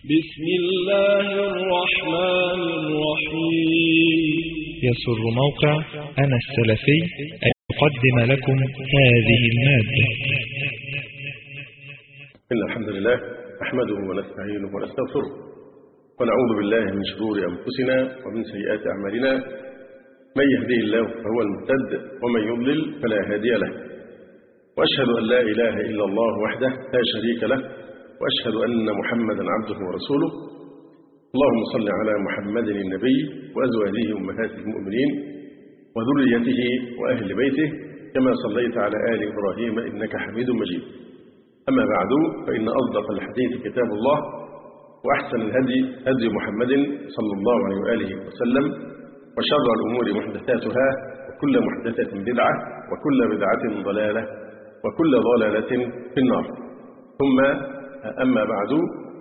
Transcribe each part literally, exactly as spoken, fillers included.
بسم الله الرحمن الرحيم. يسر موقع أنا السلفي أن يقدم لكم هذه المادة. إن الحمد لله نحمده ونستعينه ونستغفره ونعوذ بالله من شرور أنفسنا ومن سيئات أعمالنا. من يهديه الله فهو المهتد ومن يضلل فلا هادي له، وأشهد أن لا إله إلا الله وحده لا شريك له، وأشهد أن محمدا عبده ورسوله. اللهم صل على محمد النبي وأزواجه أمهات المؤمنين وذريته وأهل بيته كما صليت على آل إبراهيم إنك حميد مجيد. أما بعد، فإن أصدق الحديث كتاب الله، وأحسن الهدي هدي محمد صلى الله عليه وآله وسلم، وشر الأمور محدثاتها، وكل محدثة بدعة، وكل بدعة ضلالة، وكل ضلالة في النار. ثم أما بعد،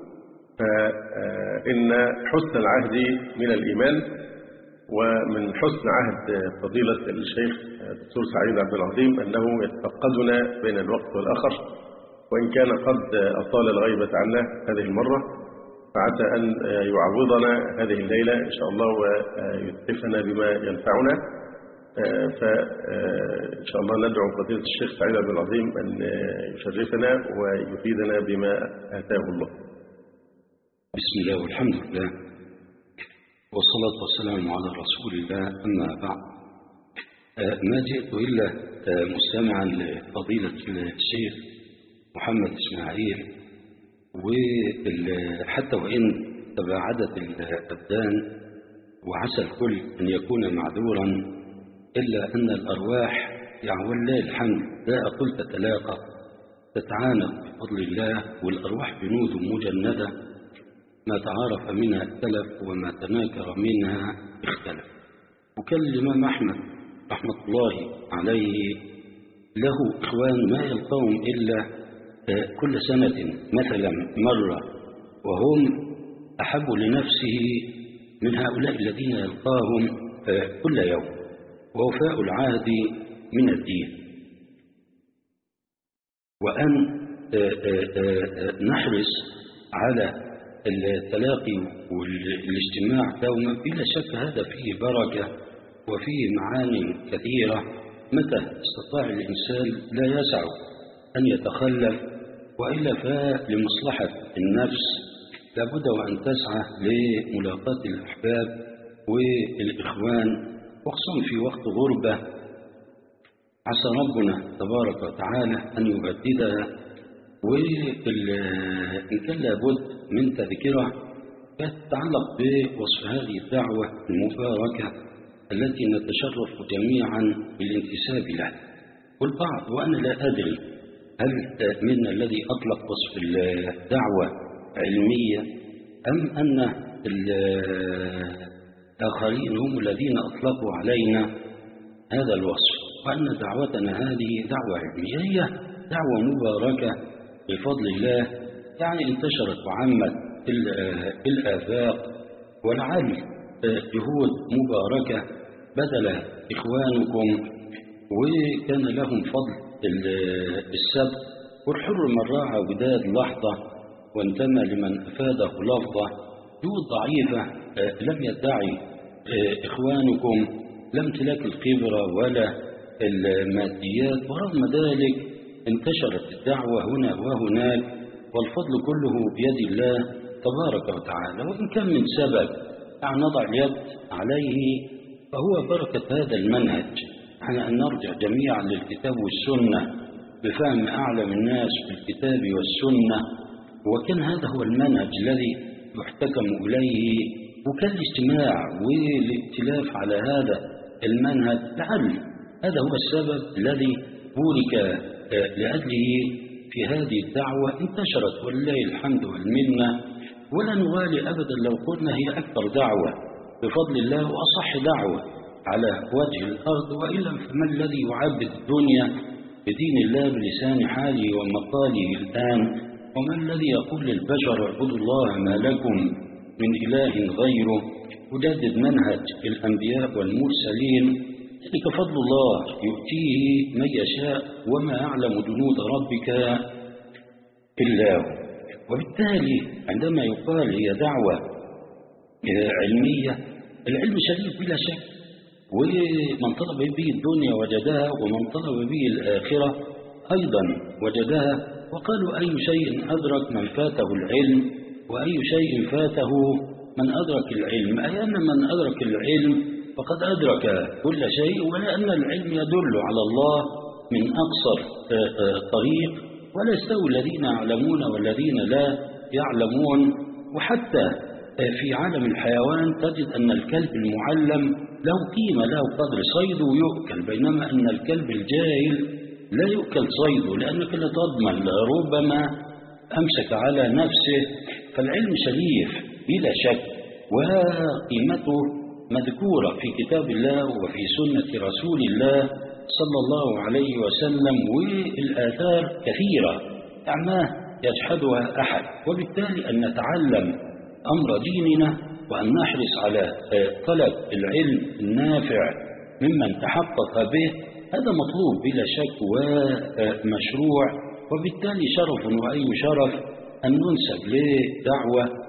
فإن حسن العهد من الإيمان، ومن حسن عهد فضيلة الشيخ الدكتور سعيد عبد العظيم أنه يتفقدنا بين الوقت والآخر، وإن كان قد أطال الغيبة عنا هذه المرة، فعسى أن يعوضنا هذه الليلة إن شاء الله ويتفنا بما ينفعنا. فإن شاء الله ندعو فضيلة الشيخ سعيد عبد العظيم أن يشرفنا ويفيدنا بما آتاه الله. بسم الله والحمد لله والصلاة والسلام على رسول الله. أما بعد، ما جئت إلا مستمعا لفضيلة الشيخ محمد إسماعيل، وحتى وإن تباعدت الأبدان وعسى الكل أن يكون معذورا، إلا أن الأرواح يعني ولله الحمد لا أقول تتلاقى، تتعانق بفضل الله، والأرواح جنود مجندة، ما تعارف منها اختلف وما تناكر منها اختلف. وكان الإمام أحمد رحمة الله عليه له إخوان ما يلقاهم إلا كل سنة مثلا مرة، وهم أحب لنفسه من هؤلاء الذين يلقاهم كل يوم، ووفاء العهد من الدين، وأن نحرص على التلاقي والاجتماع دوما. بلا شك هذا فيه بركة وفيه معاني كثيرة. متى استطاع الإنسان لا يسع أن يتخلف، وإلا فلمصلحة النفس لابد وأن تسعى لملاقاة الأحباب والإخوان، وخصوصا في وقت غربة عسى ربنا تبارك وتعالى أن يبددها. وإن كان لابد من تذكرة تتعلق بوصف هذه الدعوة المباركة التي نتشرف جميعا بالانتساب لها. والبعض، وأنا لا أدري هل منا الذي أطلق وصف الدعوة علمية أم أن الآخرين هم الذين أطلقوا علينا هذا الوصف، وأن دعوتنا هذه دعوة علمية، هي دعوة مباركة بفضل الله، يعني انتشرت وعمت الآفاق، ولعل جهود مباركة بذل إخوانكم وكان لهم فضل السبب. والحر من راعى وداد لحظة وانتمى لمن أفاده لفظة. جهود ضعيفة لم يدعي إخوانكم لا امتلاك الخبرة ولا الماديات، ورغم ذلك انتشرت الدعوة هنا وهناك، والفضل كله بيد الله تبارك وتعالى. وإن كان من سبب أن نضع اليد عليه فهو بركة هذا المنهج، على أن نرجع جميعا للكتاب والسنة بفهم أعلم الناس في الكتاب والسنة. وكان هذا هو المنهج الذي يحتكم إليه، وكان الاجتماع والائتلاف على هذا المنهج لعل هذا هو السبب الذي بورك لأجله في هذه الدعوة. انتشرت ولله الحمد والمنة، ولا نغالي أبدا لو قلنا هي أكثر دعوة بفضل الله وأصح دعوة على وجه الأرض، وإلا فما الذي يعبد الدنيا بدين الله بلسان حاله ومقاله الآن؟ وما الذي يقول للبشر اعبدوا الله ما لكم من إله غيره، يجدد منهج الأنبياء والمرسلين؟ ذلك فضل الله يؤتيه من يشاء، وما يعلم جنود ربك إلا هو. وبالتالي عندما يقال هي دعوة علمية، العلم شريف بلا شك، ومن طلب به الدنيا وجدها، ومن طلب به الآخرة أيضا وجدها. وقالوا أي شيء أدرك من فاته العلم، وأي شيء فاته من أدرك العلم، أي أن من أدرك العلم فقد أدرك كل شيء، ولأن العلم يدل على الله من أقصر طريق، ولا يستوي الذين يعلمون والذين لا يعلمون. وحتى في عالم الحيوان تجد أن الكلب المعلم له قيمة، له قدر، صيده يؤكل، بينما أن الكلب الجاهل لا يؤكل صيده، لأنك لا تضمن، ربما أمسك على نفسه. فالعلم شريف بلا شك، وقيمته مذكورة في كتاب الله وفي سنة رسول الله صلى الله عليه وسلم، والآثار كثيرة يعني ما يجحدها أحد. وبالتالي أن نتعلم أمر ديننا وأن نحرص على طلب العلم النافع ممن تحقق به، هذا مطلوب بلا شك ومشروع. وبالتالي شرف وأي شرف أن ننسب لدعوة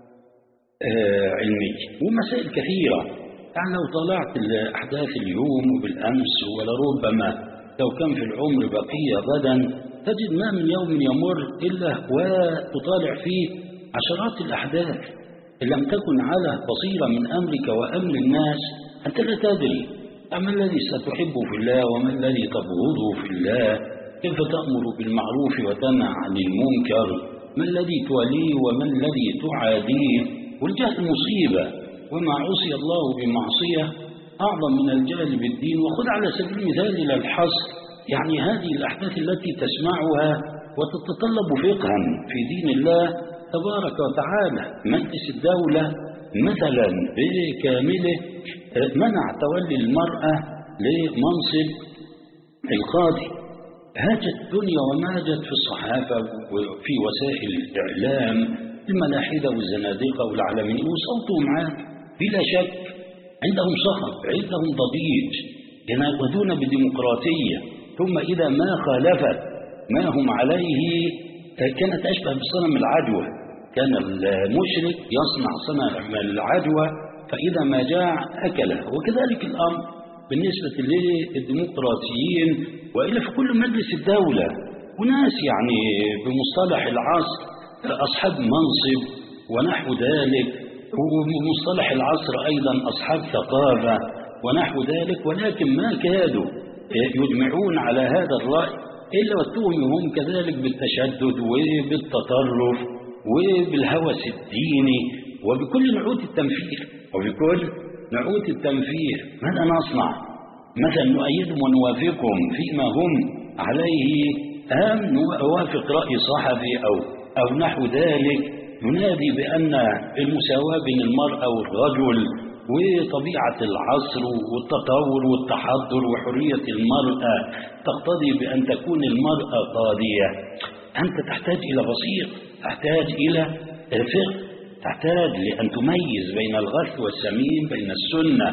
علمية. ومسائل كثيرة، يعني لو طلعت الأحداث اليوم وبالأمس، ولربما لو كان في العمر بقية غدا، تجد ما من يوم يمر إلا وتطالع فيه عشرات الأحداث. إن لم تكن على بصيرة من أمرك وأمر الناس أنت لا تدري ما الذي ستحب في الله وما الذي تبغضه في الله، كيف تأمر بالمعروف وتنهى عن المنكر، ما الذي توليه وما الذي تعاديه. والجهل مصيبة، وما عصي الله بمعصية أعظم من الجهل بالدين. وخذ على سبيل المثال إلى الحصر، يعني هذه الأحداث التي تسمعها وتتطلب فقها في دين الله تبارك وتعالى. مجلس الدولة مثلا بكامله منع تولي المرأة لمنصب القاضي. هاجت الدنيا وماجت في الصحافة وفي وسائل الإعلام الملاحدة والزنادقة والعلمانيين، وصوتهم عام بلا شك، عندهم صخب، عندهم ضجيج، ينادون بديمقراطية، ثم إذا ما خالفت ما هم عليه كانت أشبه بصنم العجوة. كان المشرك يصنع صنم العجوة فإذا ما جاع أكله. وكذلك الأمر بالنسبة للديمقراطيين، وإلا في كل مجلس الدولة وناس يعني بمصطلح العصر أصحاب منصب ونحو ذلك، ومصطلح العصر أيضا أصحاب ثقافة ونحو ذلك، ولكن ما كادوا يجمعون على هذا الرأي إلا واتهمهم كذلك بالتشدد وبالتطرف وبالهوس الديني وبكل نعوت التنفير وبكل نعوت التنفير. ماذا نصنع؟ مثلا نؤيدهم ونوافقهم فيما هم عليه، أم نوافق رأي صحفي أو أو نحو ذلك ينادي بأن المساواة بين المرأة والرجل وطبيعة العصر والتطور والتحضر وحرية المرأة تقتضي بأن تكون المرأة قاضية. أنت تحتاج إلى بصير، تحتاج إلى فقه، تحتاج لأن تميز بين الغث والسمين، بين السنة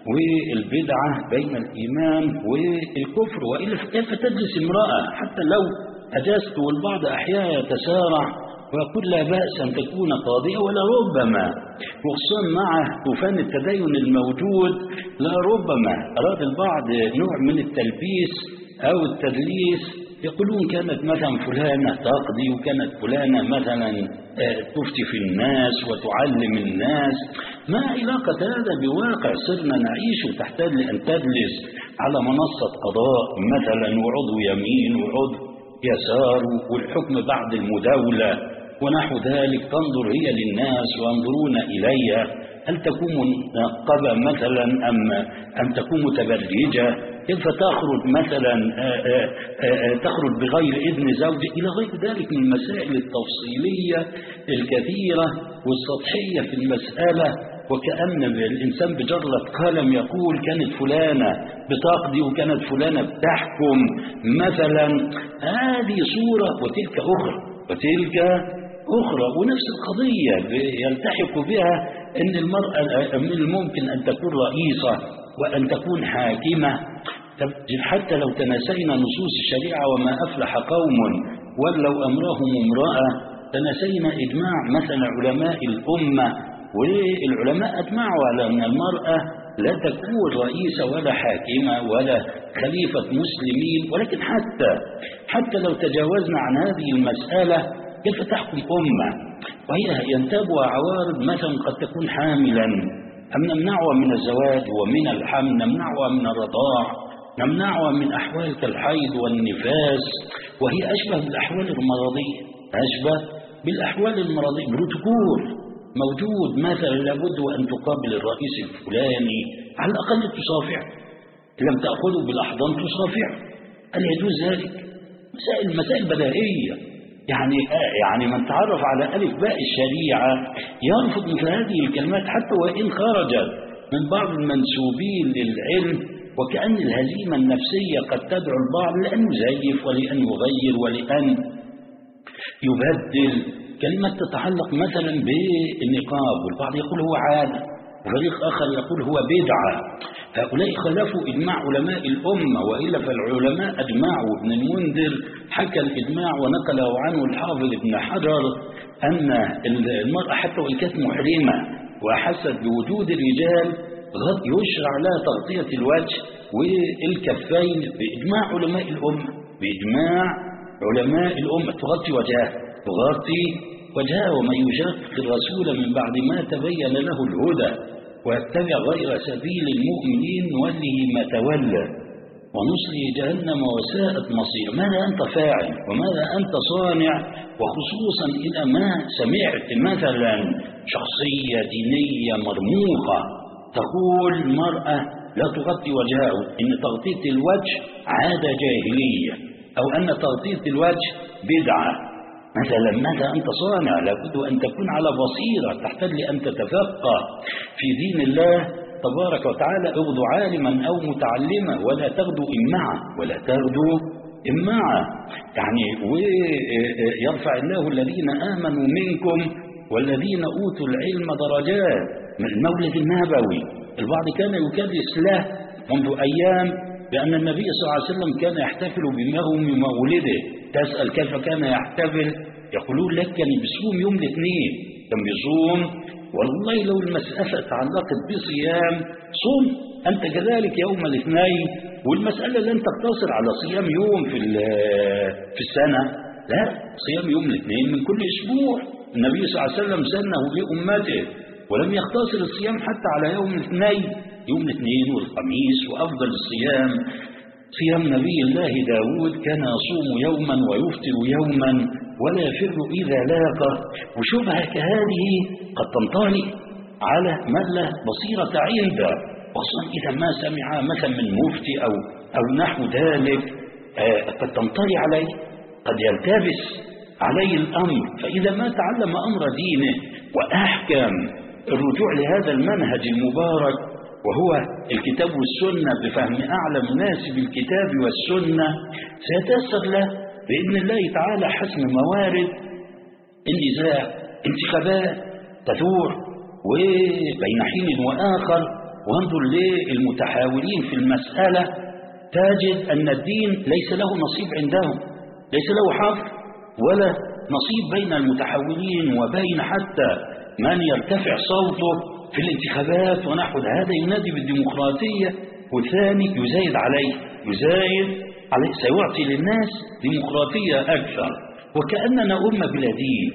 والبدعة، بين الإيمان والكفر. وإلا كيف تجلس امرأة حتى لو أجازت، والبعض أحيانا يتسارع ويقول لا بأس أن تكون قاضية، ولا ربما وخصوصا مع طوفان التدين الموجود لا ربما أراد البعض نوع من التلبيس أو التدليس، يقولون كانت مثلا فلانة تقضي وكانت فلانة مثلا تفتي في الناس وتعلم الناس. ما علاقة هذا بواقع صرنا نعيش؟ تحتاج لأن تجلس على منصة قضاء مثلا وعضو يمين وعضو يسار والحكم بعد المداولة ونحو ذلك، تنظر هي للناس وينظرون إليها، هل تكون منقبة مثلا أم أم تكون متبرجة، كيف تخرج مثلا آآ آآ تخرج بغير إذن زوجها، إلى غير ذلك من المسائل التفصيلية الكثيرة والسطحية في المسألة. وكأن الإنسان بجرة قلم يقول كانت فلانة بتقضي وكانت فلانة بتحكم مثلا. هذه صورة وتلك أخرى وتلك أخرى، ونفس القضية يلتحق بها أن المرأة من الممكن أن تكون رئيسة وأن تكون حاكمة. حتى لو تناسينا نصوص الشريعة وما أفلح قوم ولو أمرهم امرأة، تنسينا إجماع مثلا علماء الأمة، والعلماء أجمعوا على أن المرأة لا تكون رئيسة ولا حاكمة ولا خليفة مسلمين، ولكن حتى حتى لو تجاوزنا عن هذه المسألة كيف تحكم أمة وهي ينتابها عوارض مثلا قد تكون حاملا، أم نمنعها من الزواج ومن الحمل، نمنعها من الرضاع، نمنعها من أحوال كالحيض والنفاس، وهي أشبه بالأحوال المرضية، أشبه بالأحوال المرضية. بروتوكول موجود مثلا لابد أن تقابل الرئيس الفلاني، على الأقل تصافح، لم تأخذه بالأحضان تصافح، هل يجوز ذلك؟ مسائل مسائل بدائية. يعني يعني من تعرف على ألف باء الشريعة يرفض مثل هذه الكلمات حتى وإن خرجت من بعض المنسوبين للعلم، وكأن الهزيمة النفسية قد تدعو البعض لأن يزيف ولأن يغير ولأن يبدل كلمة تتعلق مثلا بالنقاب، والبعض يقول هو عادة، وفريق آخر يقول هو بدعة. هؤلاء خلفوا إجماع علماء الأمة، وإلا فالعلماء أجمعوا. ابن المنذر حكى الإجماع ونقله عنه الحافظ ابن حجر أن المرأة حتى وإن كانت محرمة وحست بوجود الرجال يشرع لها تغطية الوجه والكفين بإجماع علماء الأمة، بإجماع علماء الأمة تغطي وجهها، تغطي وجهها. ومن يشاقق الرسول من بعد ما تبين له الهدى ويتبع غير سبيل المؤمنين نوله ما تولى ونصله جهنم وساءت مصير. ماذا أنت فاعل وماذا أنت صانع؟ وخصوصا إذا ما سمعت مثلا شخصية دينية مرموقة تقول المرأة لا تغطي وجهها، إن تغطية الوجه عادة جاهلية، أو أن تغطية الوجه بدعة مثلا. ماذا أنت صانع؟ لابد أن تكون على بصيرة، تحتاج لأن تتفقه في دين الله تبارك وتعالى. اغدو عالما أو متعلما ولا تغدو إمعا، ولا تغدو إمعا. يعني ويرفع الله الذين آمنوا منكم والذين أوتوا العلم درجات، من المولد النبوي. البعض كان يكرس له منذ أيام بأن النبي صلى الله عليه وسلم كان يحتفل بيوم مولده. تسأل كيف كان يحتفل؟ يقولون لك كان بيصوم يوم الاثنين، كان بيصوم. والله لو المسألة تعلقت بصيام صوم أنت كذلك يوم الاثنين، والمسألة لن تقتصر على صيام يوم في في السنة، لا، صيام يوم الاثنين من كل أسبوع. النبي صلى الله عليه وسلم سنه لأمته ولم يقتصر الصيام حتى على يوم الاثنين، يوم الاثنين والخميس. وأفضل الصيام صيام نبي الله داود، كان يصوم يوما ويفطر يوما ولا يفر إذا لاقى. وشبهة كهذه قد تنطلي على من لا بصيرة عنده، خصوصا إذا ما سمع مثلا من مفتي أو أو نحو ذلك، قد تنطلي عليه، قد يلتبس عليه الأمر. فإذا ما تعلم أمر دينه وأحكم الرجوع لهذا المنهج المبارك وهو الكتاب والسنة بفهم أعلم الناس بالكتاب والسنة، سيتأثر له بإذن الله تعالى حسم موارد النزاع. انتخابات تثور وبين حين وآخر، وانظر للمتحاورين في المسألة تجد أن الدين ليس له نصيب عندهم، ليس له حظ ولا نصيب بين المتحاورين وبين حتى من يرتفع صوته في الانتخابات ونحو هذا ينادي بالديمقراطية، والثاني يزايد عليه يزايد عليه سيعطي للناس ديمقراطية أكثر، وكأننا أمة بلا دين،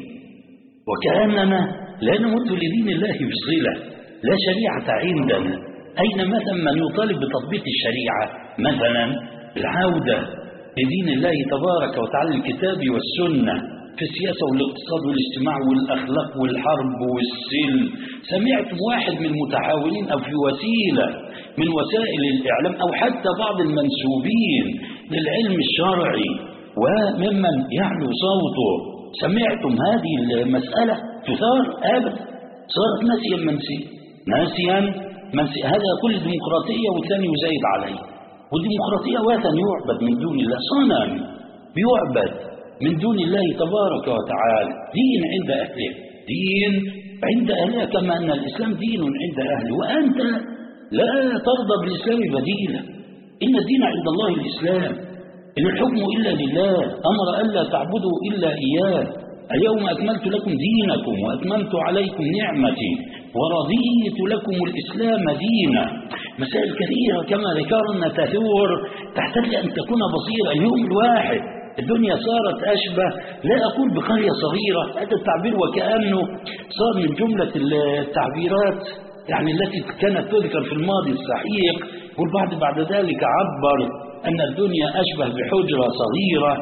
وكأننا لا نمد لدين الله بصلة، لا شريعة عندنا. أين مثلا من يطالب بتطبيق الشريعة مثلا، العودة لدين الله تبارك وتعالى الكتاب والسنة في السياسة والاقتصاد والاجتماع والأخلاق والحرب والسلم؟ سمعت واحد من المتحاولين أو في وسيلة من وسائل الإعلام أو حتى بعض المنسوبين للعلم الشرعي وممن يعلو صوته، سمعتم هذه المسألة تثار؟ أبدا، صارت ناسيا منسيا ناسيا منسيا. هذا كل ديمقراطية والثاني يزايد عليه. والديمقراطية وثن يعبد من دون الله، صنم بيعبد من دون الله تبارك وتعالى. دين عند أهله، دين عند أهله، كما أن الإسلام دين عند أهله، وأنت لا ترضى بالإسلام بديلا. إن الدين عند الله الإسلام، إن الحكم إلا لله، أمر ألا تعبدوا إلا إياه. اليوم أكملت لكم دينكم وأتممت عليكم نعمتي ورضيت لكم الإسلام دينا. مسائل كثيرة كما ذكرنا تثور تحتاج أن تكون بصيرة. اليوم الواحد الدنيا صارت أشبه، لا أقول بقرية صغيرة، هذا التعبير وكأنه صار من جملة التعبيرات يعني التي كانت تذكر في الماضي السحيق، والبعض بعد ذلك عبر أن الدنيا أشبه بحجرة صغيرة.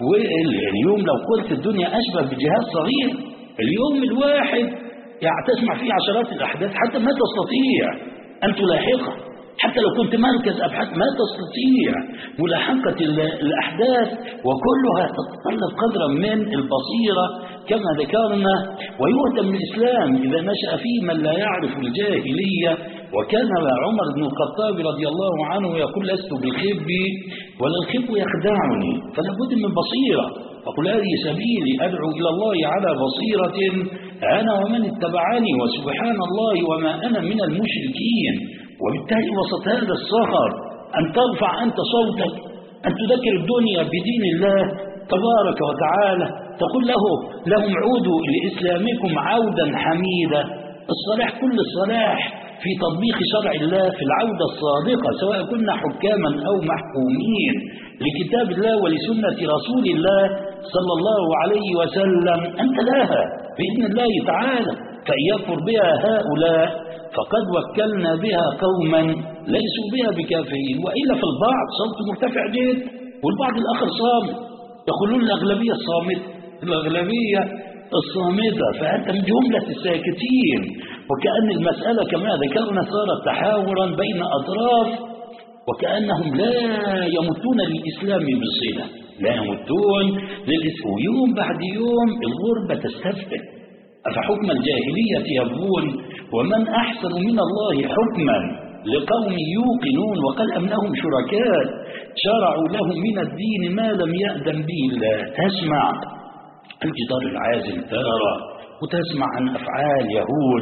واليوم لو قلت الدنيا أشبه بجهاز صغير، اليوم الواحد يعني تسمع فيه عشرات الأحداث حتى ما تستطيع أن تلاحقها، حتى لو كنت مركز أبحاث ما تستطيع ملاحقة الأحداث، وكلها تتطلب قدرا من البصيرة كما ذكرنا. ويهتم الإسلام إذا نشأ فيه من لا يعرف الجاهلية. وكان عمر بن الخطاب رضي الله عنه يقول: لست بالخب ولا الخب يخدعني، فلا بد من بصيرة. فقل هذه سبيلي أدعو إلى الله على بصيرة أنا ومن اتبعني وسبحان الله وما أنا من المشركين. وبالتالي وسط هذا الصخر أن ترفع أنت صوتك، أن تذكر الدنيا بدين الله تبارك وتعالى، تقول له لهم عودوا لإسلامكم عودا حميدا. الصلاح كل الصلاح في تطبيق شرع الله، في العودة الصادقة، سواء كنا حكاما أو محكومين لكتاب الله ولسنة رسول الله صلى الله عليه وسلم. أنت لها بإذن الله تعالى، فإن يكفر بها هؤلاء فقد وكلنا بها قوما ليسوا بها بكافرين. وإلا في البعض صوت مرتفع جدا والبعض الآخر صامت، يقولون الأغلبية الصامتة الأغلبية الصامتة، فأنت من جملة الساكتين. وكأن المسألة كما ذكرنا صارت تحاورا بين أطراف، وكأنهم لا يمتون للإسلام بصلة، لا يمتون للإسلام. يوم بعد يوم الغربة تستفتح، أفحكم الجاهلية يبغون ومن أحسن من الله حكما لقوم يوقنون وقد أمنهم شركاء شرعوا لهم من الدين ما لم يأذن به الله. تسمع الجدار العازل ترى، وتسمع عن أفعال يهود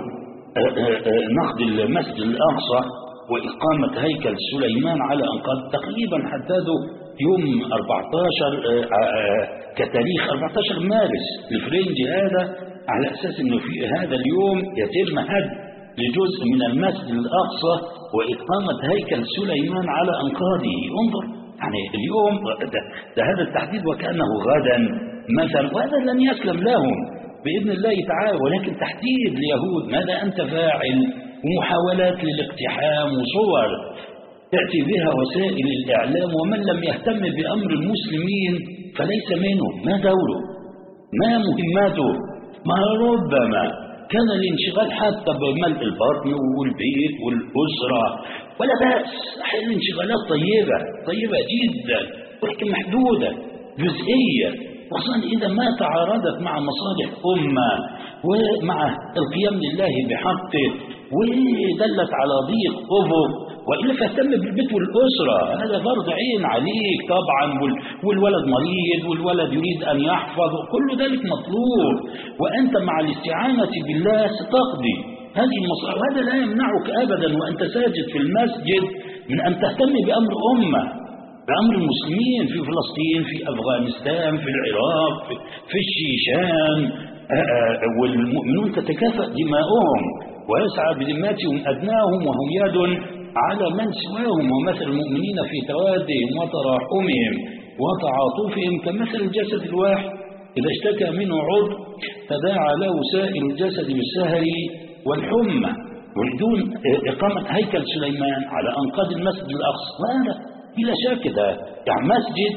نقد المسجد الأقصى وإقامة هيكل سليمان على أنقاض تقريبا حددوا يوم أربعة عشر كتاريخ أربعة عشر مارس الفرنجي هذا، على أساس أنه في هذا اليوم يتم هد لجزء من المسجد الأقصى وإقامة هيكل سليمان على أنقاضه. انظر يعني اليوم ده, ده هذا التحديد وكأنه غدا مثلا، وهذا لن يسلم لهم بإذن الله تعالى، ولكن تحديد ليهود ماذا أنت فاعل، ومحاولات للاقتحام وصور تأتي بها وسائل الإعلام. ومن لم يهتم بأمر المسلمين فليس منهم، ما دوره، ما مهمته. ما ربما كان الانشغال حتى بملء البطن والبيت والأسرة ولا بأس، أحيانا انشغالات طيبة طيبة جدا ولكن محدودة جزئية، وخصوصا إذا ما تعارضت مع مصالح أمة ومع القيام لله بحقه ودلت على ضيق أفق. وإلا فاهتم بالبيت والأسرة، هذا فرض عين عليك طبعا، والولد مريض والولد يريد أن يحفظ، كل ذلك مطلوب، وأنت مع الاستعانة بالله ستقضي هذه المصائب. وهذا لا يمنعك أبدا وأنت ساجد في المسجد من أن تهتم بأمر أمة، بأمر المسلمين في فلسطين، في أفغانستان، في العراق، في الشيشان، والمؤمنون تتكافأ دماؤهم ويسعى بذمتهم أدناهم وهم يد على من سواهم. ومثل المؤمنين في توادهم وتراحمهم وتعاطفهم كمثل الجسد الواحد إذا اشتكى منه عضو تداعى له سائر الجسد بالسهر والحمى. وبدون إقامة هيكل سليمان على أنقاض المسجد الأقصى، وهذا بلا شك ده يعني مسجد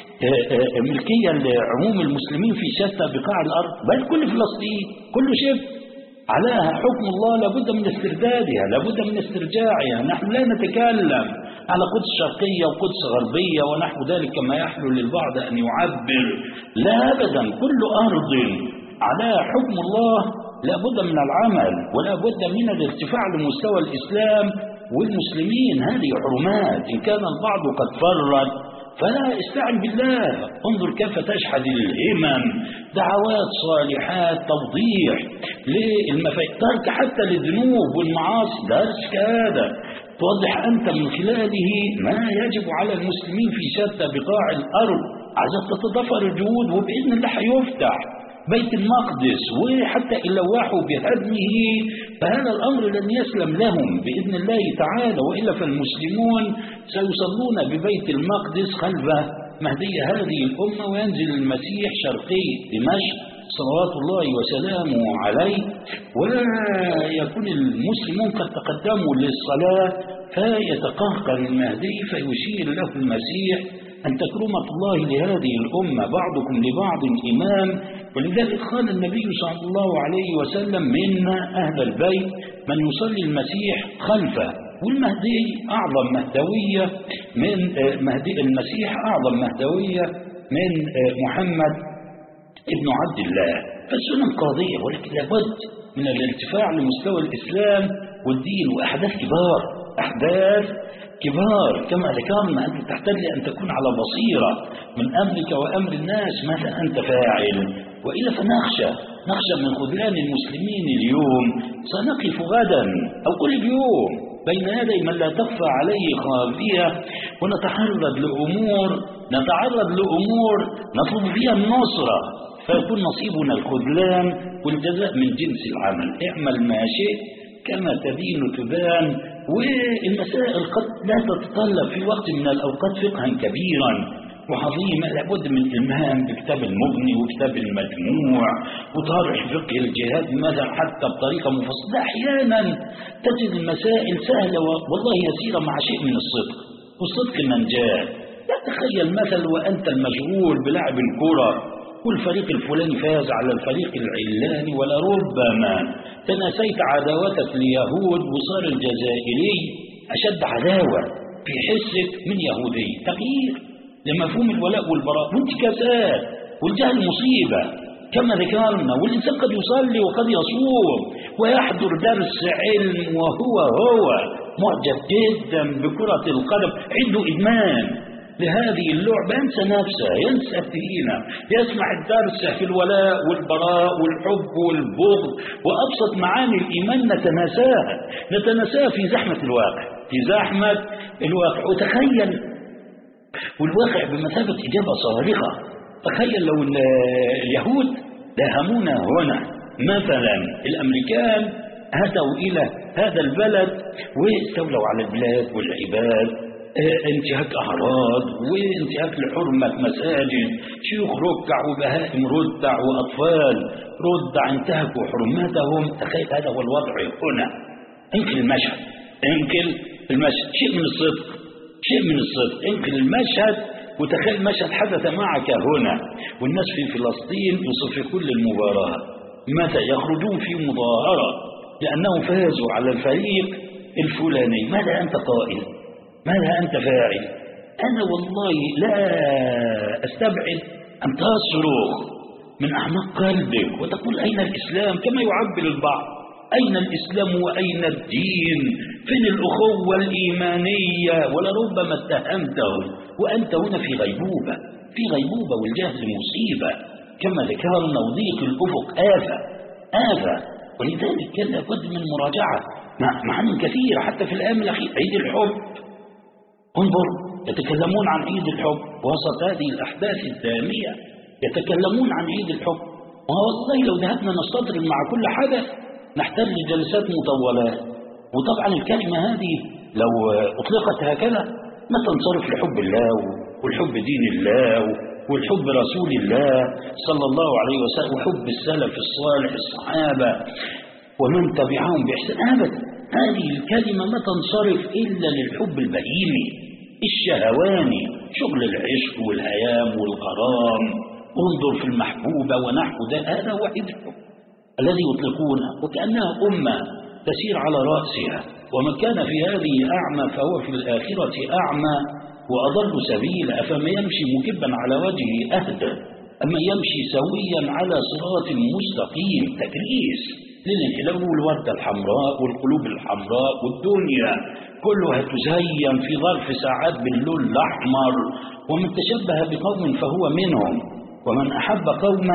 ملكية لعموم المسلمين في شتى بقاع الأرض، بل كل فلسطين كل شبه عليها حكم الله، لابد من استردادها، لابد من استرجاعها. نحن لا نتكلم على قدس شرقية وقدس غربية ونحو ذلك كما يحلو للبعض أن يعبر، لا أبدا، كل أرض عليها حكم الله لابد من العمل ولا بد من الارتفاع لمستوى الإسلام والمسلمين. هذه حرمات، إن كان البعض قد فرط فلا استعن بالله. انظر كيف تشحذ الهمم، دعوات صالحات، توضيح للمفاهيم، ترك حتى للذنوب والمعاصي، درس هذا توضح أنت من خلاله ما يجب على المسلمين في شتى بقاع الأرض. عايزة تتضافر الجهود وبإذن الله هيفتح بيت المقدس وحتى إن لوحوا بهدمه فهذا الأمر لن يسلم لهم بإذن الله تعالى، وإلا فالمسلمون سيصلون ببيت المقدس خلف مهدي هذه الأمة، وينزل المسيح شرقي دمشق صلوات الله وسلامه عليه، ويكون المسلمون قد تقدموا للصلاة فيتقهقر المهدي فيشير له المسيح أن تكرمة الله لهذه الأمة بعضكم لبعض إمام. ولذلك قال النبي صلى الله عليه وسلم من أهل البيت من يصلي المسيح خلفه، والمهدي أعظم مهدوية من مهدي المسيح أعظم مهدوية من محمد ابن عبد الله. فالسنن قاضية، ولكن لابد من الارتفاع لمستوى الإسلام والدين، وأحداث كبار أحداث كبار كما ذكرنا. أنت تحتاج أن تكون على بصيرة من أمرك وأمر الناس ماذا أنت فاعل، وإلا فنخشى نخشى من خذلان المسلمين اليوم. سنقف غدا أو كل يوم بين يدي من لا تخفى عليه خافية، ونتعرض لأمور نتعرض لأمور نطلب فيها النصرة، فيكون نصيبنا الخذلان والجزاء من جنس العمل. اعمل ما شئت كما تدين تبان. والمسائل قد لا تتطلب في وقت من الأوقات فقها كبيرا وعظيما، لابد من إلمام بكتاب المغني وكتاب المجموع وطرح فقه الجهاد مثلا حتى بطريقة مفصلة. أحيانا تجد المسائل سهلة والله يسيرة مع شيء من الصدق، والصدق منجاه. لا تخيل مثلا وأنت المشغول بلعب الكرة والفريق الفلاني فاز على الفريق العلاني، ولربما تناسيت عداوتك ليهود وصار الجزائري أشد عداوة في حسك من يهودي. تغيير لمفهوم الولاء والبراء وانتكاسات، والجهل مصيبة كما ذكرنا. والإنسان قد يصلي وقد يصوم ويحضر درس علم وهو هو معجب جدا بكرة القدم، عنده إدمان لهذه اللعبة، ينسى نفسه ينسى الدين، يسمع الدرس في الولاء والبراء والحب والبغض وأبسط معاني الإيمان نتناساها نتناساها في زحمة الواقع في زحمة الواقع. وتخيل والواقع بمثابة إجابة صارخة. تخيل لو اليهود داهمونا هنا مثلا، الأمريكان أتوا إلى هذا البلد واستولوا على البلاد والعباد، انتهاك أعراض وانتهاك لحرمة مساجد، شيوخ ركع وبهائم ردع وأطفال ردع انتهكوا حرماتهم. تخيل هذا هو الوضع هنا. انقل المشهد انقل المشهد شيء من الصدق شيء من الصدق انقل المشهد وتخيل مشهد حدث معك هنا، والناس في فلسطين يصفقون للمباراة. متى يخرجون في مظاهرة لأنهم فازوا على الفريق الفلاني، ماذا أنت قائل؟ ماذا أنت فاعل؟ أنا والله لا أستبعد أن تصرخ من أعماق قلبك وتقول أين الإسلام كما يعبر البعض. أين الإسلام وأين الدين؟ فين الأخوة الإيمانية؟ ولربما اتهمته وأنت هنا في غيبوبة في غيبوبة والجهل مصيبة كما ذكرنا، وضيق الأفق آفة آفة. ولذلك كان لابد من مراجعة معاني كثيرة حتى في الأيام الأخيرة. عيد الحب، انظر يتكلمون عن عيد الحب وسط هذه الأحداث الدامية، يتكلمون عن عيد الحب. والله لو ذهبنا نستطرد مع كل حدث نحتاج لجلسات مطولات. وطبعا الكلمة هذه لو أطلقت هكذا ما تنصرف لحب الله والحب دين الله والحب رسول الله صلى الله عليه وسلم وحب السلف الصالح الصحابة ومن تبعهم بإحسان. أبدا هذه الكلمة ما تنصرف إلا للحب البهيمي الشهواني، شغل العشق والهيام والغرام. انظر في المحبوبة ونحو ده، هذا هو عيد الحب الذي يطلقونه وكأنها أمة تسير على رأسها. ومن كان في هذه أعمى فهو في الآخرة أعمى وأضل سبيلا. أفما يمشي مكبا على وجهه أهدى أما يمشي سويا على صراط مستقيم. تكريس للانحلال والوردة الحمراء والقلوب الحمراء والدنيا كلها تزين في ظرف ساعات باللون الأحمر. ومن تشبه بقوم فهو منهم ومن أحب قوما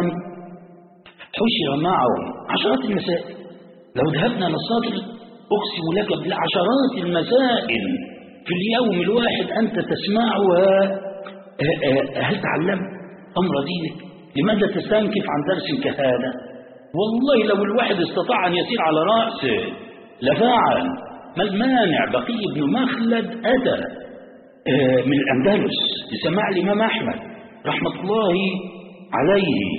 حشر معهم. عشرات المسائل لو ذهبنا للسطر أقسم لك بالعشرات المسائل في اليوم الواحد أنت تسمعها. هل تعلمت أمر دينك؟ لماذا تستنكف عن درس كهذا؟ والله لو الواحد استطاع أن يسير على رأسه لفعل. ما المانع؟ بقي بن مخلد أتى من الأندلس لسماع الإمام أحمد رحمة الله عليه،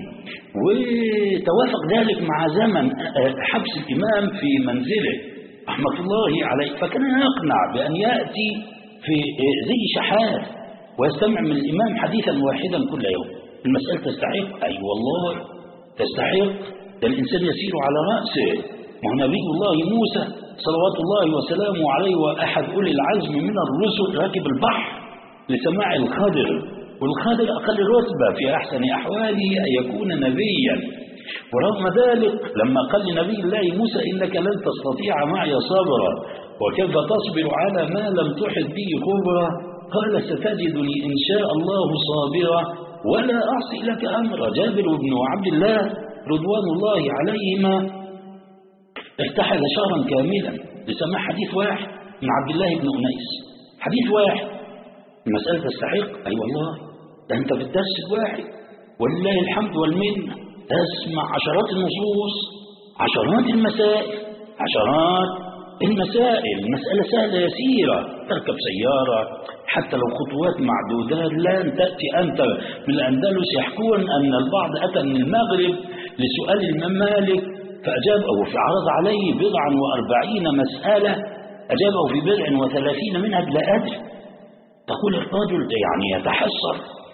وتوافق ذلك مع زمن حبس الإمام في منزله رحمة الله عليه، فكان يقنع بأن يأتي في زي شحات ويستمع من الإمام حديثا واحدا كل يوم. المسألة تستحق؟ أي والله تستحق. ده الإنسان يسير على رأسه. ونبي الله موسى صلوات الله وسلامه عليه وأحد أولي العزم من الرسل ركب البحر لسماع الخضر، والخضر أقل رتبة في أحسن أحواله أن يكون نبيا، ورغم ذلك لما قال لنبي الله موسى إنك لن تستطيع معي صبرا وكيف تصبر على ما لم تحط به خبرا، قال ستجدني إن شاء الله صابرا ولا أعصي لك أمرا. جابر بن عبد الله رضوان الله عليهما ارتحل شهرا كاملا لسماع حديث واحد من عبد الله بن أنيس، حديث واحد. المسألة تستحق؟ أي والله. ده أنت في الدرس الواحد ولله الحمد والمنة تسمع عشرات النصوص، عشرات المسائل، عشرات المسائل. المسألة سهلة يسيرة، تركب سيارة حتى لو خطوات معدودات. لن تأتي أنت من الأندلس يحكون أن البعض أتى من المغرب لسؤال الإمام مالك فأجابه في عرض عليه بضعا وأربعين مسألة، أجابه في بضع وثلاثين منها بلا أدري. تقول الرجل يعني يتحسر